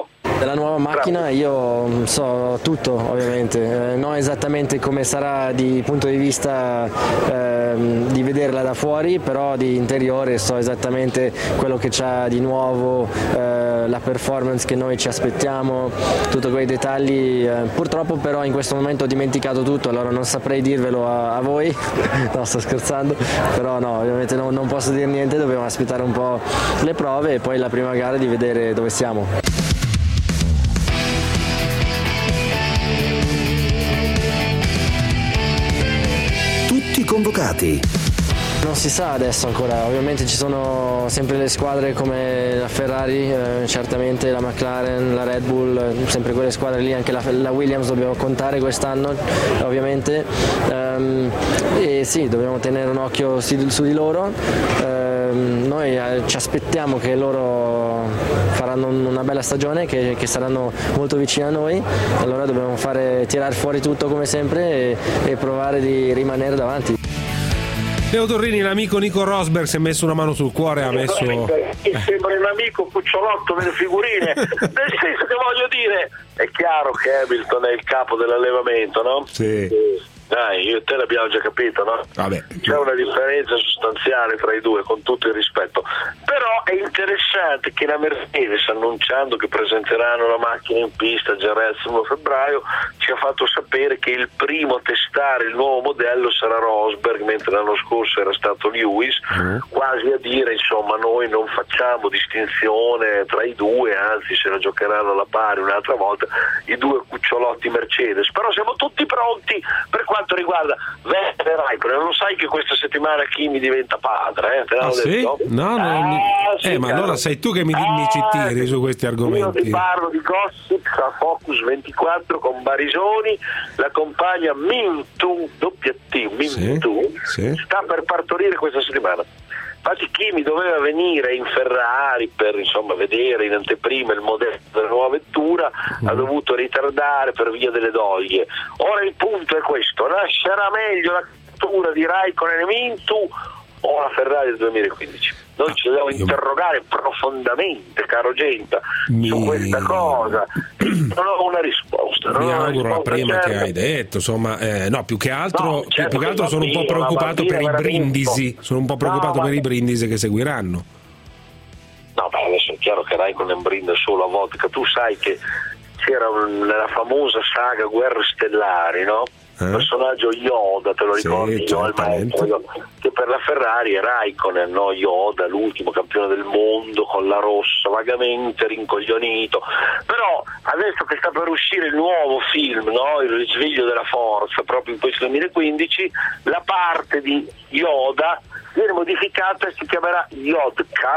della nuova macchina. Io so tutto, ovviamente, eh, non esattamente come sarà di punto di vista eh, di vederla da fuori, però di interiore so esattamente quello che c'ha di nuovo, eh, la performance che noi ci aspettiamo, tutti quei dettagli. Eh, purtroppo però in questo momento ho dimenticato tutto, allora non saprei dirvelo a, a voi. No, sto scherzando, però no, ovviamente no, non posso dire niente, dobbiamo aspettare un po' le prove e poi la prima gara di vedere dove siamo. Tutti convocati. Non si sa adesso ancora, ovviamente ci sono sempre le squadre come la Ferrari, eh, certamente la McLaren, la Red Bull, eh, sempre quelle squadre lì, anche la, la Williams dobbiamo contare quest'anno ovviamente, ehm, e sì, dobbiamo tenere un occhio su, su di loro. Ehm, noi eh, ci aspettiamo che loro faranno una bella stagione, che, che saranno molto vicini a noi, allora dobbiamo fare, tirare fuori tutto come sempre e, e provare di rimanere davanti. Leo Torrini, l'amico Nico Rosberg si è messo una mano sul cuore e ha messo... Mi sembra un amico cucciolotto nelle figurine, nel senso che voglio dire, è chiaro che Hamilton è il capo dell'allevamento, no? Sì. Dai, io e te l'abbiamo già capito, no? Vabbè. C'è una differenza sostanziale tra i due, con tutto il rispetto. Però è interessante che la Mercedes, annunciando che presenteranno la macchina in pista già il primo febbraio, ci ha fatto sapere che il primo a testare il nuovo modello sarà Rosberg, mentre l'anno scorso era stato Lewis, mm. quasi a dire, insomma, noi non facciamo distinzione tra i due, anzi se la giocheranno alla pari un'altra volta i due cucciolotti Mercedes. Però siamo tutti pronti per quanto riguarda Vettel e Raikkonen. Non lo sai che questa settimana Kimi diventa padre, eh? Te ah, detto? Sì? No, no, mi... sì, eh, ma caro. Allora sei tu che mi, mi ci tiri eh, su questi argomenti. Io ti parlo di gossip a Focus ventiquattro con Barisoni, la compagna Mintu, doppia T, Mintu, sì, sì. sta per partorire questa settimana. Infatti Kimi doveva venire in Ferrari per, insomma, vedere in anteprima il modello della nuova vettura, mm. ha dovuto ritardare per via delle doglie. Ora il punto è questo: nascerà meglio la vettura di Raikkonen e Mintu o la Ferrari del duemilaquindici? Noi ci dobbiamo interrogare profondamente, caro Genta, Mi... su questa cosa. Non ho una risposta. Non Mi ho una auguro risposta la prima certa. che hai detto, insomma, eh, no, più che altro, No, più, certo più che altro sono un po' preoccupato per i brindisi, sono un po' preoccupato no, per i brindisi che seguiranno. No, beh, adesso è chiaro che Raikkonen brinda solo a vodka. Tu sai che c'era un, nella famosa saga Guerre Stellari, no? Il eh? personaggio Yoda, te lo ricordi? Sì, no? Il maestro, che per la Ferrari è Raikkonen, no? Yoda, l'ultimo campione del mondo con la rossa, vagamente rincoglionito. Però adesso che sta per uscire il nuovo film, no? Il risveglio della forza, proprio in questo duemilaquindici, la parte di Yoda viene modificata e si chiamerà Yodka,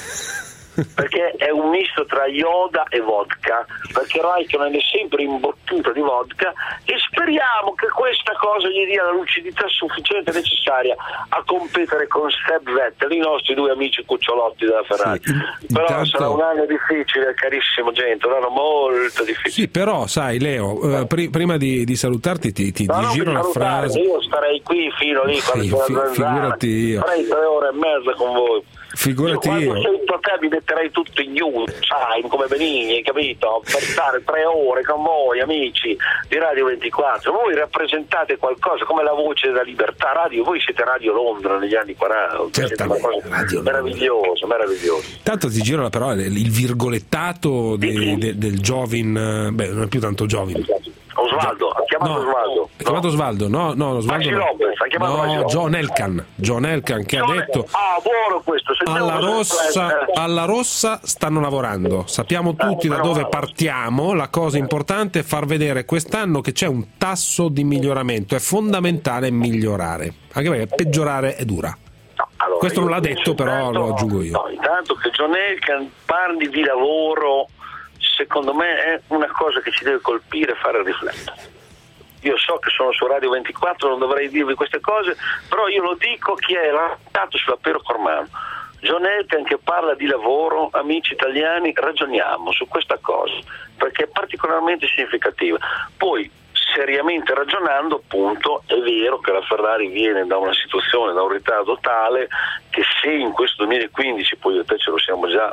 perché è un misto tra Yoda e vodka, perché Raikkonen è sempre imbottuto di vodka, e speriamo che questa cosa gli dia la lucidità sufficiente necessaria a competere con Seb Vettel, i nostri due amici cucciolotti della Ferrari. Sì, però intanto... sarà un anno difficile, carissimo gente, un anno molto difficile. Sì, però sai Leo, eh, pr- prima di, di salutarti ti, ti, no, ti giro una frase. Io starei qui fino lì quando sì, fi- figurati io. Farei tre ore e mezza con voi. Figurati io. Quando sento te mi metterei tutto in news, sai, come Benigni, capito? Per stare tre ore con voi, amici di Radio ventiquattro. Voi rappresentate qualcosa come la voce della libertà. Radio, voi siete Radio Londra negli anni quaranta. Certamente. Meraviglioso, meraviglioso. Tanto ti giro la parola, il virgolettato de, sì. de, del Giovin, beh, non è più tanto Giovin. Osvaldo, ha chiamato no, Osvaldo. Ha chiamato Osvaldo, no, no, Osvaldo. No, Lopez, ha chiamato no John Elkan. John Elkan che John ha detto ah, buono questo. alla rossa, alla rossa stanno lavorando. Sappiamo tutti da dove partiamo. La cosa importante è far vedere quest'anno che c'è un tasso di miglioramento. È fondamentale migliorare, anche perché peggiorare è dura. No, allora, questo non l'ha detto, intanto, però lo aggiungo io. No, intanto che John Elkan parli di lavoro, secondo me è una cosa che ci deve colpire e fare riflettere. Io so che sono su Radio ventiquattro, non dovrei dirvi queste cose, però io lo dico chi è lanciato sull'Apero Cormano. John Elkan che parla di lavoro, amici italiani, ragioniamo su questa cosa, perché è particolarmente significativa. Poi, seriamente ragionando, appunto, è vero che la Ferrari viene da una situazione, da un ritardo tale che se in questo duemilaquindici, poi io e te ce lo siamo già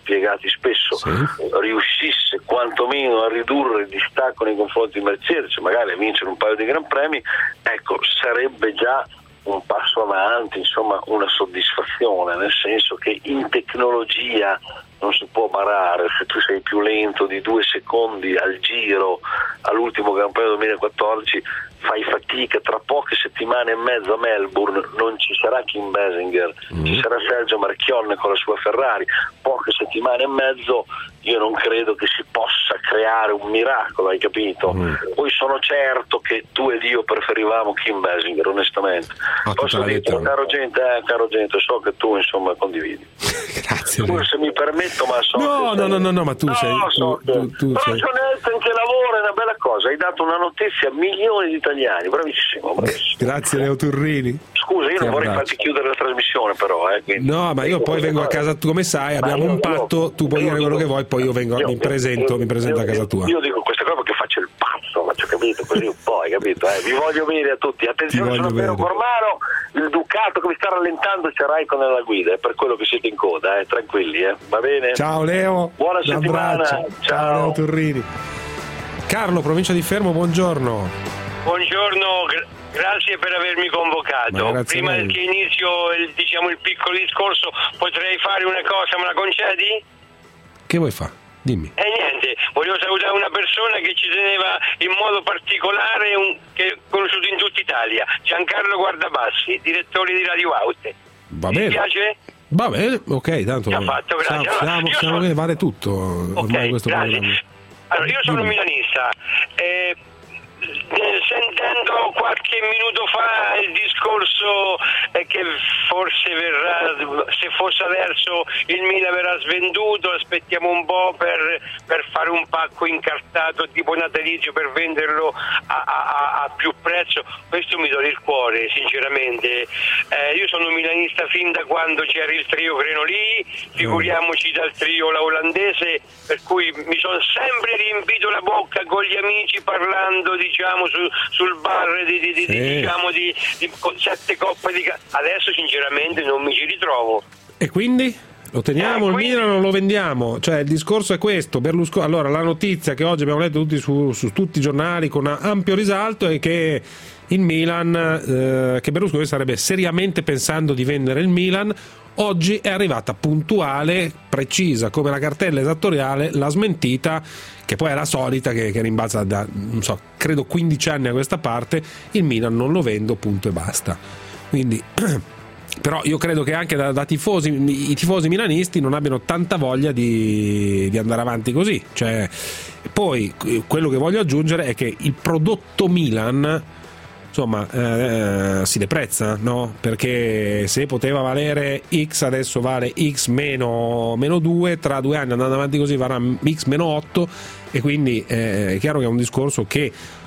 spiegati spesso, sì. riuscisse quantomeno a ridurre il distacco nei confronti di Mercedes, magari a vincere un paio di Gran Premi, ecco, sarebbe già un passo avanti, insomma una soddisfazione, nel senso che in tecnologia non si può barare. Se tu sei più lento di due secondi al giro all'ultimo Gran Premio duemilaquattordici fai fatica, tra poche settimane e mezzo a Melbourne non ci sarà Kim Basinger, mm. ci sarà Sergio Marchionne con la sua Ferrari, poche settimane e mezzo, io non credo che si possa creare un miracolo, hai capito? Mm. Poi sono certo che tu ed io preferivamo Kim Basinger, onestamente. Oh, posso dirlo, caro gente, eh, caro gente, so che tu insomma condividi. Grazie. Tu, se mi permetto, ma so no, no, no, no, no, ma tu no, sei so tu, tu, tu però sei... John Elkann che lavora è una bella cosa, hai dato una notizia a milioni di italiani, bravissimo, bravissimo. Grazie Leo Turrini. Scusa, io Ti non vorrei abbraccio. farti chiudere la trasmissione però, eh, quindi... No, ma io poi vengo a casa, tu come sai, abbiamo un patto, tu puoi dire quello che vuoi, poi io vengo, mi presento, mi presento a casa tua. Io dico questa cosa perché faccio il pazzo, faccio capito, così un po', hai capito? Eh? Vi voglio bene a tutti, attenzione sulla Piero Cormaro, il Ducato che mi sta rallentando, c'è Raikkonen nella guida, è per quello che siete in coda, eh? Tranquilli, eh? Va bene? Ciao Leo, buona un settimana, abbraccio. ciao. Ciao Leo Turrini. Carlo, provincia di Fermo, buongiorno. Buongiorno, gra- grazie per avermi convocato. Prima che inizio il, diciamo, il piccolo discorso, potrei fare una cosa, me la concedi? Che vuoi fare? Dimmi. E eh, niente, volevo salutare una persona che ci teneva in modo particolare, un, che è conosciuto in tutta Italia, Giancarlo Guardabassi, direttore di Radio Aute. Va bene. Ti piace? Va bene, ok, tanto Già fatto, grazie. Siamo, siamo, Allora, siamo sono... che vale tutto ormai, okay, questo grazie. programma. Allora, io sono milanista. Eh, sentendo qualche minuto fa il discorso eh, che forse verrà, se fosse adesso il Milan verrà svenduto, aspettiamo un po' per, per fare un pacco incartato tipo natalizio per venderlo a, a, a più prezzo, questo mi dona il cuore sinceramente. Eh, io sono milanista fin da quando c'era il trio Grenolì, figuriamoci dal trio la olandese, per cui mi sono sempre riempito la bocca con gli amici parlando diciamo su, sul bar di, di, di, sì. diciamo di, di sette coppe di ca- adesso sinceramente non mi ci ritrovo. E quindi? Lo teniamo, eh, il quindi... Milan non lo vendiamo? Cioè il discorso è questo, Berlusconi. Allora la notizia che oggi abbiamo letto tutti su, su tutti i giornali con ampio risalto è che il Milan, eh, che Berlusconi sarebbe seriamente pensando di vendere il Milan. Oggi è arrivata puntuale, precisa come la cartella esattoriale la smentita, che poi è la solita che, che rimbalza da, non so, credo quindici anni a questa parte, il Milan non lo vendo, punto e basta. Quindi però io credo che anche da, da tifosi, i tifosi milanisti non abbiano tanta voglia di, di andare avanti così. Cioè, poi quello che voglio aggiungere è che il prodotto Milan insomma eh, si deprezza, no? Perché se poteva valere X adesso vale X meno, meno due, tra due anni andando avanti così varrà X meno otto, e quindi eh, è chiaro che è un discorso che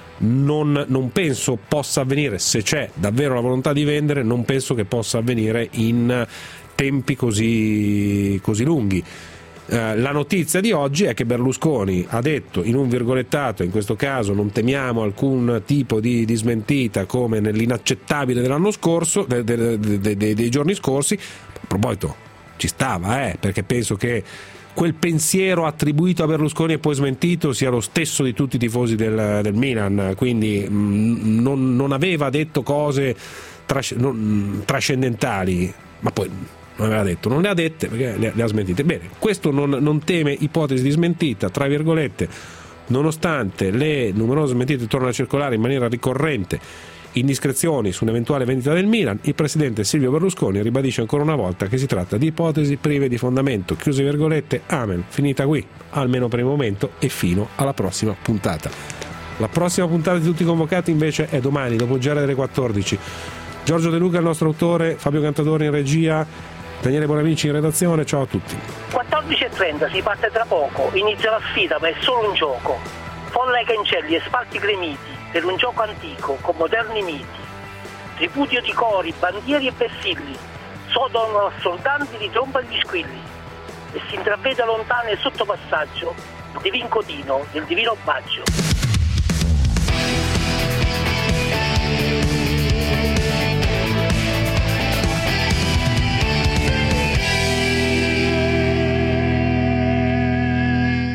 non, non penso possa avvenire, se c'è davvero la volontà di vendere, non penso che possa avvenire in tempi così, così lunghi. Uh, la notizia di oggi è che Berlusconi ha detto in un virgolettato, in questo caso non temiamo alcun tipo di, di smentita come nell'inaccettabile dell'anno scorso, de, de, de, de, dei giorni scorsi. A proposito, ci stava, eh, perché penso che quel pensiero attribuito a Berlusconi e poi smentito sia lo stesso di tutti i tifosi del, del Milan, quindi mh, non, non aveva detto cose tras- non, trascendentali, ma poi non aveva detto, non le ha dette perché le, le ha smentite. Bene, questo non, non teme ipotesi di smentita, tra virgolette, nonostante le numerose smentite tornano a circolare in maniera ricorrente indiscrezioni su un'eventuale vendita del Milan. Il presidente Silvio Berlusconi ribadisce ancora una volta che si tratta di ipotesi prive di fondamento, chiuse virgolette, amen, finita qui, almeno per il momento e fino alla prossima puntata. La prossima puntata di Tutti Convocati invece è domani, dopo il G R delle quattordici. Giorgio De Luca, il nostro autore, Fabio Cantadori in regia, Daniele Bonamici in redazione. Ciao a tutti. quattordici e trenta si parte tra poco, inizia la sfida ma è solo un gioco. Folla ai cancelli e spalti gremiti per un gioco antico con moderni miti. Tripudio di cori, bandieri e bersilli, sodono assoldanti di tromba gli squilli. E si intravede lontano il sottopassaggio del divin Codino, del divino Baggio.